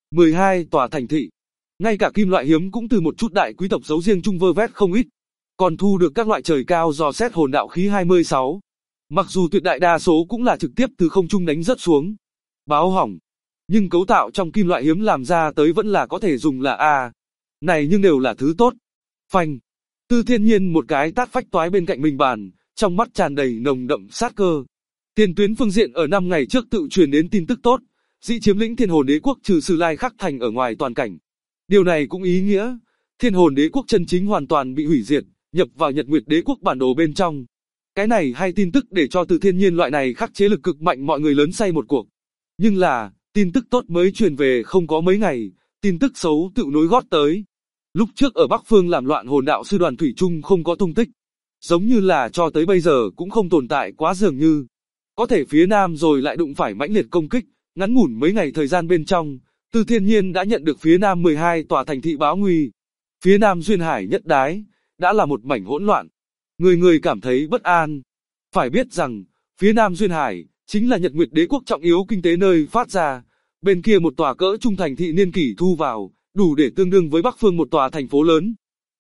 12 tòa thành thị. Ngay cả kim loại hiếm cũng từ một chút đại quý tộc giấu riêng chung vơ vét không ít. Còn thu được các loại trời cao dò xét hồn đạo khí 26. Mặc dù tuyệt đại đa số cũng là trực tiếp từ không trung đánh rớt xuống. Báo hỏng. Nhưng cấu tạo trong kim loại hiếm làm ra tới vẫn là có thể dùng là A. Này nhưng đều là thứ tốt. Phanh. Tư Thiên Nhiên một cái tát phách toái bên cạnh mình bàn, trong mắt tràn đầy nồng đậm sát cơ. Tiền tuyến phương diện ở 5 ngày trước tự truyền đến tin tức tốt, Dĩ chiếm lĩnh Thiên Hồn Đế quốc trừ Sử Lai Khắc Thành ở ngoài toàn cảnh. Điều này cũng ý nghĩa, Thiên Hồn Đế quốc chân chính hoàn toàn bị hủy diệt, nhập vào Nhật Nguyệt Đế quốc bản đồ bên trong. Cái này hay tin tức để cho Từ Thiên Nhiên loại này khắc chế lực cực mạnh mọi người lớn say một cuộc. Nhưng là, tin tức tốt mới truyền về không có mấy ngày, tin tức xấu tự nối gót tới. Lúc trước ở Bắc Phương làm loạn hồn đạo sư đoàn thủy chung không có tung tích. Giống như là cho tới bây giờ cũng không tồn tại quá dường như. Có thể phía Nam rồi lại đụng phải mãnh liệt công kích, ngắn ngủn mấy ngày thời gian bên trong, Từ Thiên Nhiên đã nhận được phía Nam 12 tòa thành thị báo nguy. Phía Nam duyên hải nhất đái, đã là một mảnh hỗn loạn. Người người cảm thấy bất an. Phải biết rằng, phía Nam duyên hải, chính là Nhật Nguyệt Đế quốc trọng yếu kinh tế nơi phát ra. Bên kia một tòa cỡ trung thành thị niên kỷ thu vào, đủ để tương đương với Bắc Phương một tòa thành phố lớn.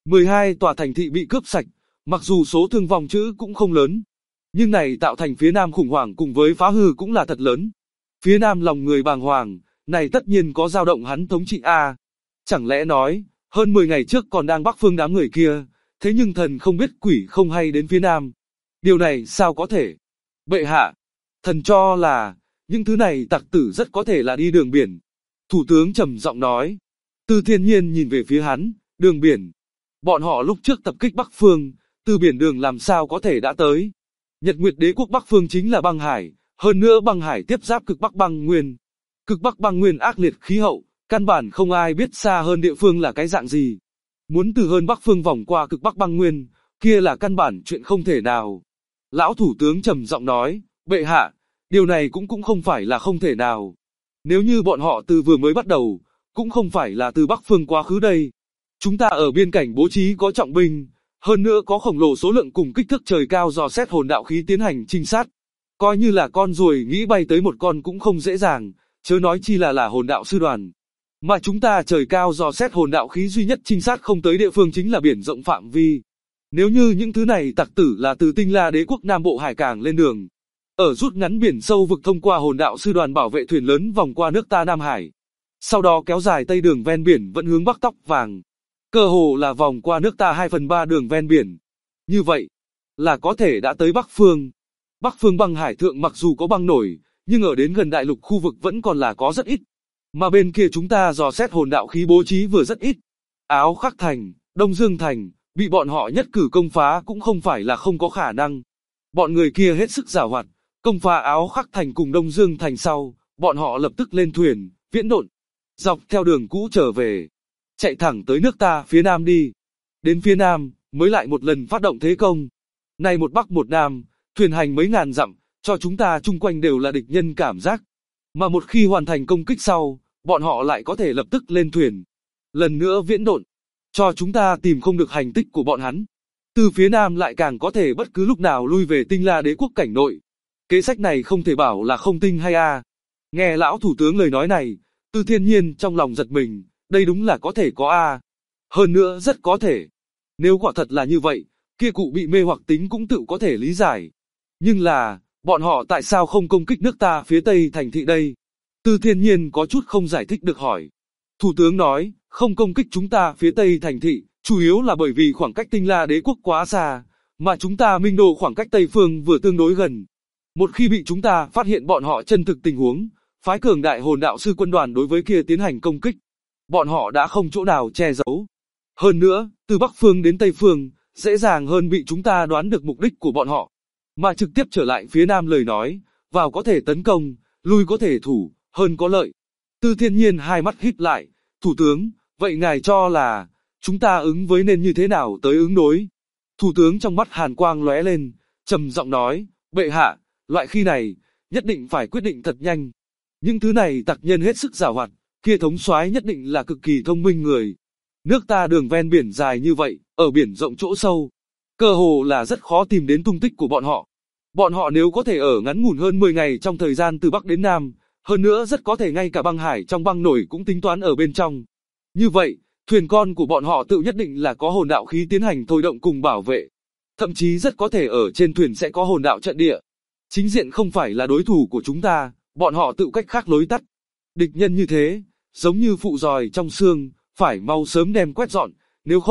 12 tòa thành thị bị cướp sạch, mặc dù số thương vong chữ cũng không lớn. Nhưng này tạo thành phía Nam khủng hoảng cùng với phá hư cũng là thật lớn. Phía Nam lòng người bàng hoàng, này tất nhiên có dao động hắn thống trị A. Chẳng lẽ nói, hơn 10 ngày trước còn đang Bắc Phương đám người kia, thế nhưng thần không biết quỷ không hay đến phía Nam. Điều này sao có thể? Bệ hạ, thần cho là, những thứ này tặc tử rất có thể là đi đường biển. Thủ tướng trầm giọng nói. Từ Thiên Nhiên nhìn về phía hắn, đường biển. Bọn họ lúc trước tập kích Bắc Phương, từ biển đường làm sao có thể đã tới. Nhật Nguyệt Đế quốc Bắc Phương chính là băng hải, hơn nữa băng hải tiếp giáp cực Bắc băng nguyên. Cực Bắc băng nguyên ác liệt khí hậu, căn bản không ai biết xa hơn địa phương là cái dạng gì. Muốn từ hơn Bắc Phương vòng qua cực Bắc băng nguyên, kia là căn bản chuyện không thể nào. Lão thủ tướng trầm giọng nói, bệ hạ, điều này cũng không phải là không thể nào. Nếu như bọn họ từ vừa mới bắt đầu, cũng không phải là từ Bắc Phương quá khứ đây. Chúng ta ở biên cảnh bố trí có trọng binh, hơn nữa có khổng lồ số lượng cùng kích thước trời cao dò xét hồn đạo khí tiến hành trinh sát. Coi như là con ruồi nghĩ bay tới một con cũng không dễ dàng, chớ nói chi là hồn đạo sư đoàn. Mà chúng ta trời cao dò xét hồn đạo khí duy nhất trinh sát không tới địa phương chính là biển rộng phạm vi. Nếu như những thứ này tặc tử là từ Tinh La Đế quốc Nam Bộ hải cảng lên đường, ở rút ngắn biển sâu vực thông qua hồn đạo sư đoàn bảo vệ thuyền lớn vòng qua nước ta Nam Hải, sau đó kéo dài tây đường ven biển vẫn hướng Bắc tóc vàng, cơ hồ là vòng qua nước ta 2/3 đường ven biển. Như vậy, là có thể đã tới Bắc Phương. Bắc Phương băng hải thượng mặc dù có băng nổi, nhưng ở đến gần đại lục khu vực vẫn còn là có rất ít. Mà bên kia chúng ta dò xét hồn đạo khí bố trí vừa rất ít. Áo Khắc Thành, Đông Dương Thành, bị bọn họ nhất cử công phá cũng không phải là không có khả năng. Bọn người kia hết sức giàu hoạt, công phá Áo Khắc Thành cùng Đông Dương Thành sau, bọn họ lập tức lên thuyền, viễn độn, dọc theo đường cũ trở về, chạy thẳng tới nước ta phía Nam đi. Đến phía Nam, mới lại một lần phát động thế công. Này một Bắc một Nam, thuyền hành mấy ngàn dặm, cho chúng ta chung quanh đều là địch nhân cảm giác. Mà một khi hoàn thành công kích sau, bọn họ lại có thể lập tức lên thuyền. Lần nữa viễn độn, cho chúng ta tìm không được hành tích của bọn hắn. Từ phía Nam lại càng có thể bất cứ lúc nào lui về Tinh La Đế quốc cảnh nội. Kế sách này không thể bảo là không tinh hay a. Nghe lão thủ tướng lời nói này, Từ Thiên Nhiên trong lòng giật mình, đây đúng là có thể có a. Hơn nữa rất có thể. Nếu quả thật là như vậy, kia cụ bị mê hoặc tính cũng tự có thể lý giải. Nhưng là, bọn họ tại sao không công kích nước ta phía Tây thành thị đây? Từ Thiên Nhiên có chút không giải thích được hỏi. Thủ tướng nói, không công kích chúng ta phía Tây thành thị, chủ yếu là bởi vì khoảng cách Tinh La Đế quốc quá xa, mà chúng ta Minh Đô khoảng cách Tây Phương vừa tương đối gần. Một khi bị chúng ta phát hiện bọn họ chân thực tình huống, phái cường đại hồn đạo sư quân đoàn đối với kia tiến hành công kích, bọn họ đã không chỗ nào che giấu. Hơn nữa, từ Bắc Phương đến Tây Phương, dễ dàng hơn bị chúng ta đoán được mục đích của bọn họ. Mà trực tiếp trở lại phía Nam lời nói, vào có thể tấn công, lui có thể thủ, hơn có lợi. Từ Thiên Nhiên hai mắt híp lại, Thủ tướng, vậy ngài cho là, chúng ta ứng với nên như thế nào tới ứng đối? Thủ tướng trong mắt hàn quang lóe lên, trầm giọng nói, bệ hạ, loại khi này, nhất định phải quyết định thật nhanh. Những thứ này tặc nhân hết sức giàu hoạt, kia thống soái nhất định là cực kỳ thông minh người. Nước ta đường ven biển dài như vậy, ở biển rộng chỗ sâu, cơ hồ là rất khó tìm đến tung tích của bọn họ. Bọn họ nếu có thể ở ngắn ngủn hơn 10 ngày trong thời gian từ Bắc đến Nam, hơn nữa rất có thể ngay cả băng hải trong băng nổi cũng tính toán ở bên trong. Như vậy, thuyền con của bọn họ tự nhất định là có hồn đạo khí tiến hành thôi động cùng bảo vệ. Thậm chí rất có thể ở trên thuyền sẽ có hồn đạo trận địa. Chính diện không phải là đối thủ của chúng ta, bọn họ tự cách khác lối tắt. Địch nhân như thế, giống như phụ giòi trong xương, phải mau sớm đem quét dọn, nếu không,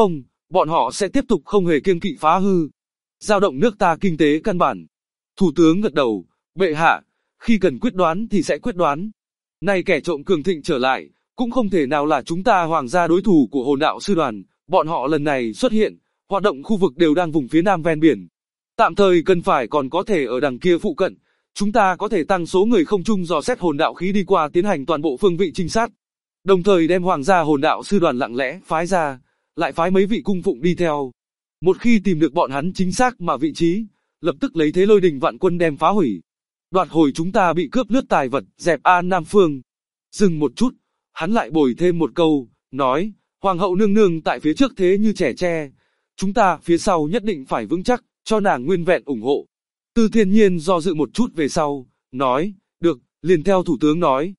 bọn họ sẽ tiếp tục không hề kiêng kỵ phá hư, dao động nước ta kinh tế căn bản. Thủ tướng gật đầu, bệ hạ, khi cần quyết đoán thì sẽ quyết đoán. Nay kẻ trộm cường thịnh trở lại, cũng không thể nào là chúng ta hoàng gia đối thủ của hồn đạo sư đoàn, bọn họ lần này xuất hiện, hoạt động khu vực đều đang vùng phía nam ven biển. Tạm thời cần phải còn có thể ở đằng kia phụ cận, chúng ta có thể tăng số người không trung dò xét hồn đạo khí đi qua tiến hành toàn bộ phương vị trinh sát. Đồng thời đem hoàng gia hồn đạo sư đoàn lặng lẽ phái ra, lại phái mấy vị cung phụng đi theo. Một khi tìm được bọn hắn chính xác mà vị trí, lập tức lấy thế lôi đình vạn quân đem phá hủy. Đoạt hồi chúng ta bị cướp lướt tài vật, dẹp an Nam Phương. Dừng một chút, hắn lại bồi thêm một câu, nói, hoàng hậu nương nương tại phía trước thế như trẻ tre, chúng ta phía sau nhất định phải vững chắc, cho nàng nguyên vẹn ủng hộ. Từ Thiên Nhiên do dự một chút về sau, nói, được, liền theo thủ tướng nói.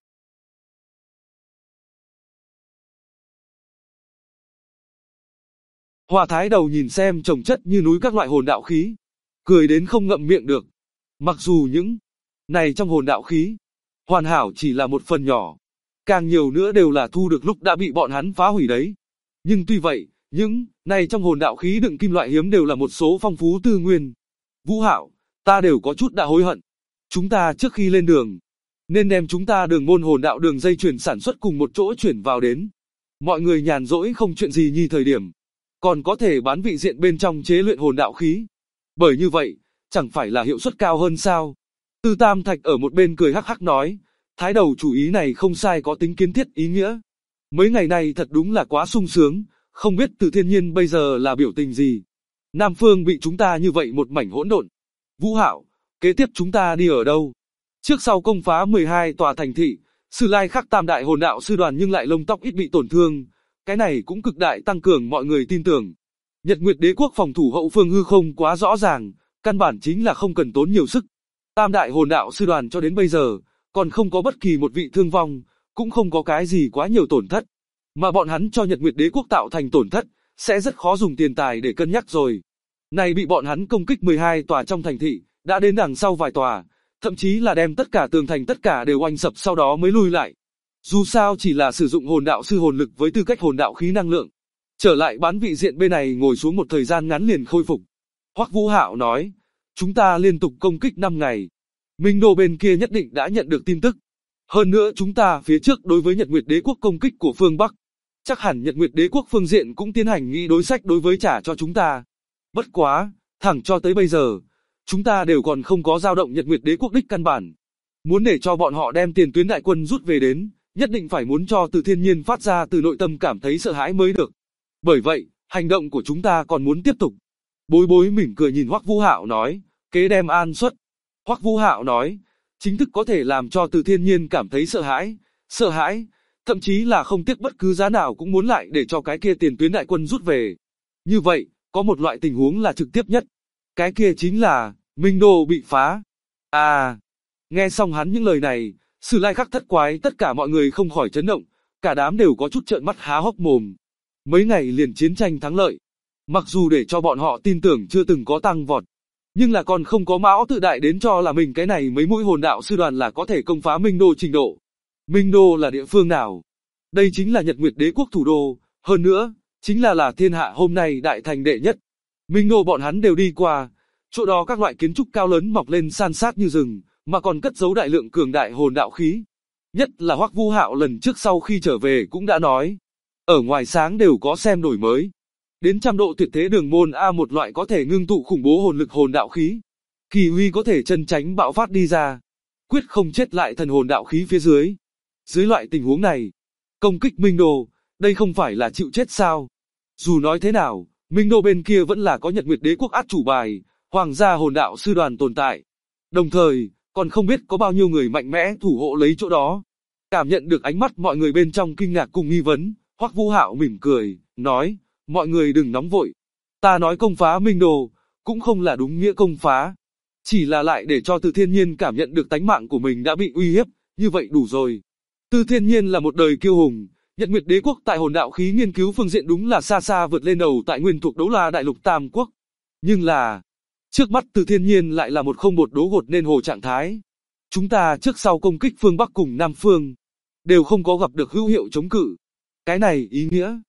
Hòa Thái Đầu nhìn xem chồng chất như núi các loại hồn đạo khí, cười đến không ngậm miệng được. Mặc dù những này trong hồn đạo khí, hoàn hảo chỉ là một phần nhỏ, càng nhiều nữa đều là thu được lúc đã bị bọn hắn phá hủy đấy. Nhưng tuy vậy, những này trong hồn đạo khí đựng kim loại hiếm đều là một số phong phú tư nguyên. Vũ Hạo, ta đều có chút đã hối hận. Chúng ta trước khi lên đường, nên đem chúng ta đường môn hồn đạo đường dây chuyển sản xuất cùng một chỗ chuyển vào đến. Mọi người nhàn rỗi không chuyện gì như thời điểm, còn có thể bán vị diện bên trong chế luyện hồn đạo khí. Bởi như vậy, chẳng phải là hiệu suất cao hơn sao? Tư Tam Thạch ở một bên cười hắc hắc nói, Thái Đầu chủ ý này không sai, có tính kiến thiết ý nghĩa. Mấy ngày này thật đúng là quá sung sướng, không biết Từ Thiên Nhiên bây giờ là biểu tình gì. Nam Phương bị chúng ta như vậy một mảnh hỗn độn. Vũ Hạo, kế tiếp chúng ta đi ở đâu? Trước sau công phá 12 tòa thành thị, Sử Lai Khắc tam đại hồn đạo sư đoàn nhưng lại lông tóc ít bị tổn thương. Cái này cũng cực đại tăng cường mọi người tin tưởng. Nhật Nguyệt Đế quốc phòng thủ hậu phương hư không quá rõ ràng, căn bản chính là không cần tốn nhiều sức. Tam đại hồn đạo sư đoàn cho đến bây giờ, còn không có bất kỳ một vị thương vong, cũng không có cái gì quá nhiều tổn thất. Mà bọn hắn cho Nhật Nguyệt Đế quốc tạo thành tổn thất, sẽ rất khó dùng tiền tài để cân nhắc rồi. Này bị bọn hắn công kích 12 tòa trong thành thị, đã đến đằng sau vài tòa, thậm chí là đem tất cả tường thành tất cả đều oanh sập sau đó mới lui lại. Dù sao chỉ là sử dụng hồn đạo sư hồn lực với tư cách hồn đạo khí năng lượng. Trở lại bán vị diện bên này ngồi xuống một thời gian ngắn liền khôi phục. Hoắc Vũ Hạo nói, chúng ta liên tục công kích 5 ngày. Minh Đô bên kia nhất định đã nhận được tin tức. Hơn nữa chúng ta phía trước đối với Nhật Nguyệt Đế quốc công kích của phương Bắc. Chắc hẳn Nhật Nguyệt Đế quốc phương diện cũng tiến hành nghị đối sách đối với trả cho chúng ta. Bất quá, thẳng cho tới bây giờ, chúng ta đều còn không có dao động Nhật Nguyệt Đế quốc đích căn bản. Muốn để cho bọn họ đem tiền tuyến đại quân rút về đến, nhất định phải muốn cho Từ Thiên Nhiên phát ra từ nội tâm cảm thấy sợ hãi mới được. Bởi vậy, hành động của chúng ta còn muốn tiếp tục. Bối Bối mỉm cười nhìn Hoắc Vũ Hạo nói, kế đem an xuất. Hoắc Vũ Hạo nói, chính thức có thể làm cho Từ Thiên Nhiên cảm thấy sợ hãi, thậm chí là không tiếc bất cứ giá nào cũng muốn lại để cho cái kia tiền tuyến đại quân rút về. Như vậy, có một loại tình huống là trực tiếp nhất. Cái kia chính là, Minh Đô bị phá. À, nghe xong hắn những lời này, Sử Lai Khắc thất quái tất cả mọi người không khỏi chấn động, cả đám đều có chút trợn mắt há hốc mồm. Mấy ngày liền chiến tranh thắng lợi. Mặc dù để cho bọn họ tin tưởng chưa từng có tăng vọt, nhưng là còn không có mão tự đại đến cho là mình cái này mấy mũi hồn đạo sư đoàn là có thể công phá Minh Đô trình độ. Minh Đô là địa phương nào? Đây chính là Nhật Nguyệt Đế quốc thủ đô, hơn nữa, chính là thiên hạ hôm nay đại thành đệ nhất. Minh Đô bọn hắn đều đi qua, chỗ đó các loại kiến trúc cao lớn mọc lên san sát như rừng, mà còn cất giấu đại lượng cường đại hồn đạo khí. Nhất là Hoắc Vũ Hạo lần trước sau khi trở về cũng đã nói, ở ngoài sáng đều có xem đổi mới. Đến 100 độ tuyệt thế đường môn A một loại có thể ngưng tụ khủng bố hồn lực hồn đạo khí. Kỳ uy có thể chân tránh bạo phát đi ra, quyết không chết lại thần hồn đạo khí phía dưới. Dưới loại tình huống này, công kích Minh Đô, đây không phải là chịu chết sao? Dù nói thế nào, Minh Đô bên kia vẫn là có Nhật Nguyệt Đế quốc át chủ bài, hoàng gia hồn đạo sư đoàn tồn tại. Đồng thời, còn không biết có bao nhiêu người mạnh mẽ thủ hộ lấy chỗ đó. Cảm nhận được ánh mắt mọi người bên trong kinh ngạc cùng nghi vấn, Hoắc Vũ Hạo mỉm cười, nói, mọi người đừng nóng vội. Ta nói công phá Minh Đô, cũng không là đúng nghĩa công phá. Chỉ là lại để cho Từ Thiên Nhiên cảm nhận được tánh mạng của mình đã bị uy hiếp, như vậy đủ rồi. Từ Thiên Nhiên là một đời kiêu hùng, Nhật Nguyệt Đế quốc tại hồn đạo khí nghiên cứu phương diện đúng là xa xa vượt lên đầu tại nguyên thuộc Đấu La Đại Lục Tam Quốc. Nhưng là, trước mắt Từ Thiên Nhiên lại là một không một đố gột nên hồ trạng thái. Chúng ta trước sau công kích phương Bắc cùng Nam Phương, đều không có gặp được hữu hiệu chống cự. Cái này ý nghĩa,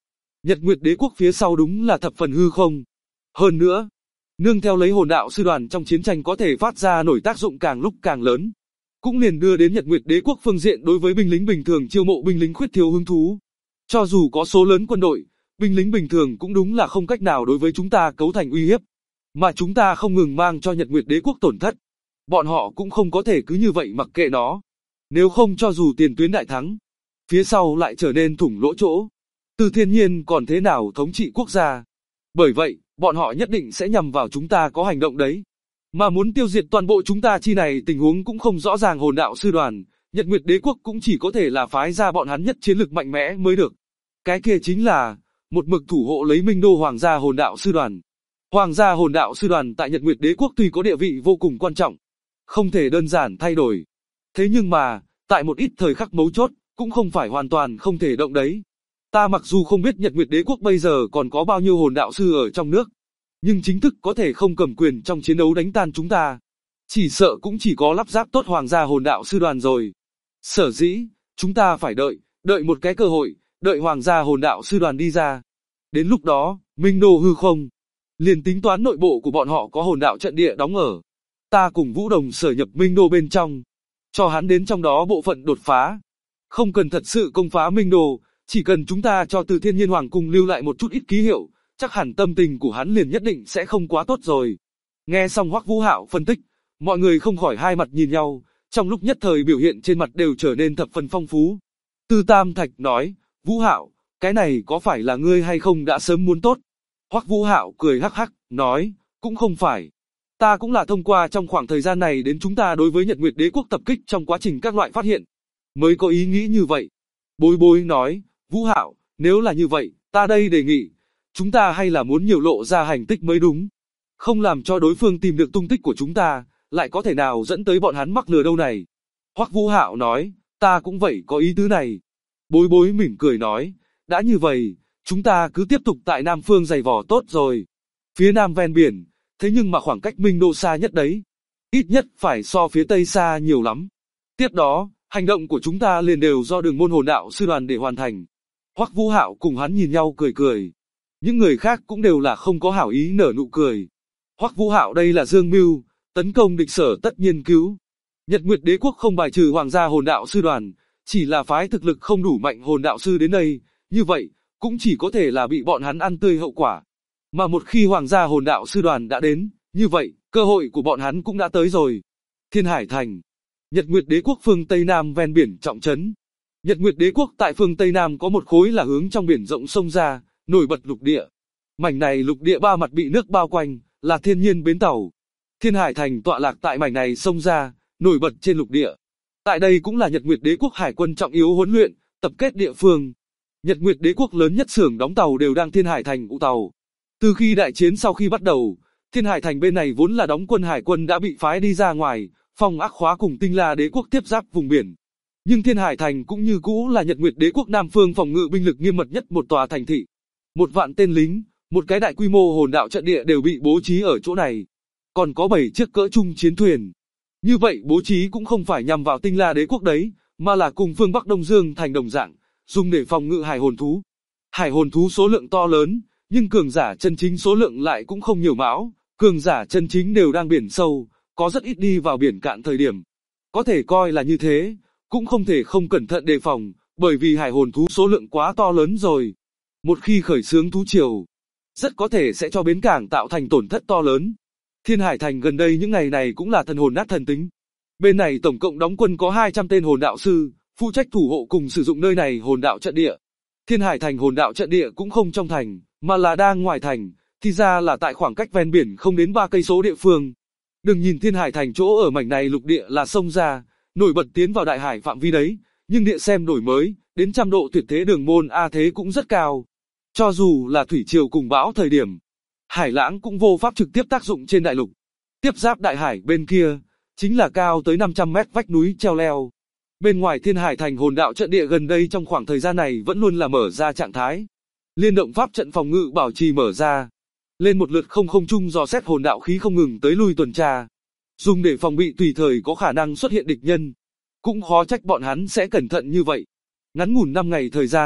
Nhật Nguyệt Đế quốc phía sau đúng là thập phần hư không. Hơn nữa, nương theo lấy hồn đạo sư đoàn trong chiến tranh có thể phát ra nổi tác dụng càng lúc càng lớn. Cũng liền đưa đến Nhật Nguyệt Đế quốc phương diện đối với binh lính bình thường chiêu mộ binh lính khuyết thiếu hứng thú. Cho dù có số lớn quân đội, binh lính bình thường cũng đúng là không cách nào đối với chúng ta cấu thành uy hiếp. Mà chúng ta không ngừng mang cho Nhật Nguyệt Đế quốc tổn thất. Bọn họ cũng không có thể cứ như vậy mặc kệ nó. Nếu không cho dù tiền tuyến đại thắng, phía sau lại trở nên thủng lỗ chỗ. Từ thiên nhiên còn thế nào thống trị quốc gia. Bởi vậy, bọn họ nhất định sẽ nhằm vào chúng ta có hành động đấy. Mà muốn tiêu diệt toàn bộ chúng ta chi này tình huống cũng không rõ ràng hồn đạo sư đoàn, Nhật Nguyệt Đế quốc cũng chỉ có thể là phái ra bọn hắn nhất chiến lực mạnh mẽ mới được. Cái kia chính là, một mực thủ hộ lấy Minh Đô Hoàng gia hồn đạo sư đoàn. Hoàng gia hồn đạo sư đoàn tại Nhật Nguyệt Đế quốc tuy có địa vị vô cùng quan trọng, không thể đơn giản thay đổi. Thế nhưng mà, tại một ít thời khắc mấu chốt, cũng không phải hoàn toàn không thể động đấy. Ta mặc dù không biết Nhật Nguyệt Đế quốc bây giờ còn có bao nhiêu hồn đạo sư ở trong nước, nhưng chính thức có thể không cầm quyền trong chiến đấu đánh tan chúng ta. Chỉ sợ cũng chỉ có lắp ráp tốt Hoàng gia hồn đạo sư đoàn rồi. Sở dĩ, chúng ta phải đợi một cái cơ hội, đợi Hoàng gia hồn đạo sư đoàn đi ra. Đến lúc đó, Minh Đô hư không, liền tính toán nội bộ của bọn họ có hồn đạo trận địa đóng ở. Ta cùng Vũ Đồng sở nhập Minh Đô bên trong, cho hắn đến trong đó bộ phận đột phá. Không cần thật sự công phá Minh Đô, chỉ cần chúng ta cho Từ Thiên Nhiên Hoàng cung lưu lại một chút ít ký hiệu, chắc hẳn tâm tình của hắn liền nhất định sẽ không quá tốt rồi. Nghe xong Hoắc Vũ Hạo phân tích, mọi người không khỏi hai mặt nhìn nhau, trong lúc nhất thời biểu hiện trên mặt đều trở nên thập phần phong phú. Tư Tam Thạch nói, Vũ Hạo, cái này có phải là ngươi hay không đã sớm muốn tốt? Hoắc Vũ Hạo cười hắc hắc, nói, cũng không phải. Ta cũng là thông qua trong khoảng thời gian này đến chúng ta đối với Nhật Nguyệt Đế quốc tập kích trong quá trình các loại phát hiện, mới có ý nghĩ như vậy. Bối Bối nói, Vũ Hạo, nếu là như vậy, ta đây đề nghị, chúng ta hay là muốn nhiều lộ ra hành tích mới đúng. Không làm cho đối phương tìm được tung tích của chúng ta, lại có thể nào dẫn tới bọn hắn mắc lừa đâu này. Hoắc Vũ Hạo nói, ta cũng vậy có ý tứ này. Bối Bối mỉm cười nói, đã như vậy, chúng ta cứ tiếp tục tại Nam Phương giày vò tốt rồi. Phía Nam ven biển, thế nhưng mà khoảng cách Minh Đô xa nhất đấy. Ít nhất phải so phía Tây xa nhiều lắm. Tiếp đó, hành động của chúng ta liền đều do Đường Môn hồn đạo sư đoàn để hoàn thành. Hoắc Vũ Hạo cùng hắn nhìn nhau cười cười. Những người khác cũng đều là không có hảo ý nở nụ cười. Hoắc Vũ Hạo đây là dương mưu, tấn công địch sở tất nhiên cứu. Nhật Nguyệt Đế quốc không bài trừ Hoàng gia hồn đạo sư đoàn, chỉ là phái thực lực không đủ mạnh hồn đạo sư đến đây, như vậy, cũng chỉ có thể là bị bọn hắn ăn tươi hậu quả. Mà một khi Hoàng gia hồn đạo sư đoàn đã đến, như vậy, cơ hội của bọn hắn cũng đã tới rồi. Thiên Hải Thành, Nhật Nguyệt Đế quốc phương Tây Nam ven biển trọng trấn. Nhật Nguyệt Đế quốc tại phương Tây Nam có một khối là hướng trong biển rộng sông ra, nổi bật lục địa. Mảnh này lục địa ba mặt bị nước bao quanh, là thiên nhiên bến tàu. Thiên Hải Thành tọa lạc tại mảnh này sông ra, nổi bật trên lục địa. Tại đây cũng là Nhật Nguyệt Đế quốc hải quân trọng yếu huấn luyện, tập kết địa phương. Nhật Nguyệt Đế quốc lớn nhất xưởng đóng tàu đều đang Thiên Hải Thành ụ tàu. Từ khi đại chiến sau khi bắt đầu, Thiên Hải Thành bên này vốn là đóng quân hải quân đã bị phái đi ra ngoài, phòng ác khóa cùng Tinh La Đế quốc tiếp giáp vùng biển. Nhưng Thiên Hải Thành cũng như cũ là Nhật Nguyệt Đế quốc Nam phương phòng ngự binh lực nghiêm mật nhất một tòa thành thị. 1.000 tên lính, một cái đại quy mô hồn đạo trận địa đều bị bố trí ở chỗ này. Còn có 7 chiếc cỡ trung chiến thuyền. Như vậy bố trí cũng không phải nhằm vào Tinh La Đế quốc đấy, mà là cùng phương Bắc Đông Dương thành đồng dạng, dùng để phòng ngự hải hồn thú. Hải hồn thú số lượng to lớn, nhưng cường giả chân chính số lượng lại cũng không nhiều mão, cường giả chân chính đều đang biển sâu, có rất ít đi vào biển cạn thời điểm. Có thể coi là như thế, cũng không thể không cẩn thận đề phòng, bởi vì hải hồn thú số lượng quá to lớn rồi. Một khi khởi xướng thú triều, rất có thể sẽ cho bến cảng tạo thành tổn thất to lớn. Thiên Hải Thành gần đây những ngày này cũng là thần hồn nát thần tính. Bên này tổng cộng đóng quân có 200 tên hồn đạo sư, phụ trách thủ hộ cùng sử dụng nơi này hồn đạo trận địa. Thiên Hải Thành hồn đạo trận địa cũng không trong thành, mà là đang ngoài thành, thì ra là tại khoảng cách ven biển không đến 3 cây số địa phương. Đừng nhìn Thiên Hải Thành chỗ ở mảnh này lục địa là sông ra, nổi bật tiến vào đại hải phạm vi đấy, nhưng địa xem đổi mới, đến trăm độ tuyệt thế Đường Môn A thế cũng rất cao. Cho dù là thủy triều cùng bão thời điểm, hải lãng cũng vô pháp trực tiếp tác dụng trên đại lục. Tiếp giáp đại hải bên kia, chính là cao tới 500 mét vách núi treo leo. Bên ngoài Thiên Hải Thành hồn đạo trận địa gần đây trong khoảng thời gian này vẫn luôn là mở ra trạng thái. Liên động pháp trận phòng ngự bảo trì mở ra. Lên một lượt không trung dò xét hồn đạo khí không ngừng tới lui tuần tra. Dùng để phòng bị tùy thời có khả năng xuất hiện địch nhân. Cũng khó trách bọn hắn sẽ cẩn thận như vậy. Ngắn ngủn 5 ngày thời gian,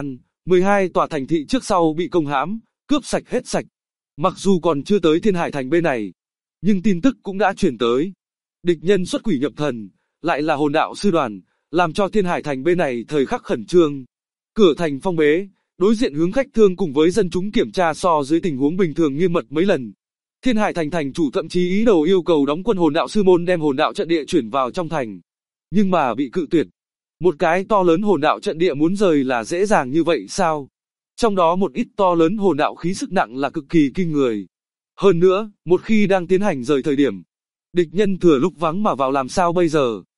12 tòa thành thị trước sau bị công hãm, cướp sạch hết sạch. Mặc dù còn chưa tới Thiên Hải Thành bên này, nhưng tin tức cũng đã truyền tới. Địch nhân xuất quỷ nhập thần, lại là hồn đạo sư đoàn, làm cho Thiên Hải Thành bên này thời khắc khẩn trương. Cửa thành phong bế, đối diện hướng khách thương cùng với dân chúng kiểm tra so dưới tình huống bình thường nghiêm mật mấy lần. Thiên Hải Thành thành chủ thậm chí ý đồ yêu cầu đóng quân hồn đạo sư môn đem hồn đạo trận địa chuyển vào trong thành, nhưng mà bị cự tuyệt. Một cái to lớn hồn đạo trận địa muốn rời là dễ dàng như vậy sao? Trong đó một ít to lớn hồn đạo khí sức nặng là cực kỳ kinh người. Hơn nữa, một khi đang tiến hành rời thời điểm, địch nhân thừa lúc vắng mà vào làm sao bây giờ?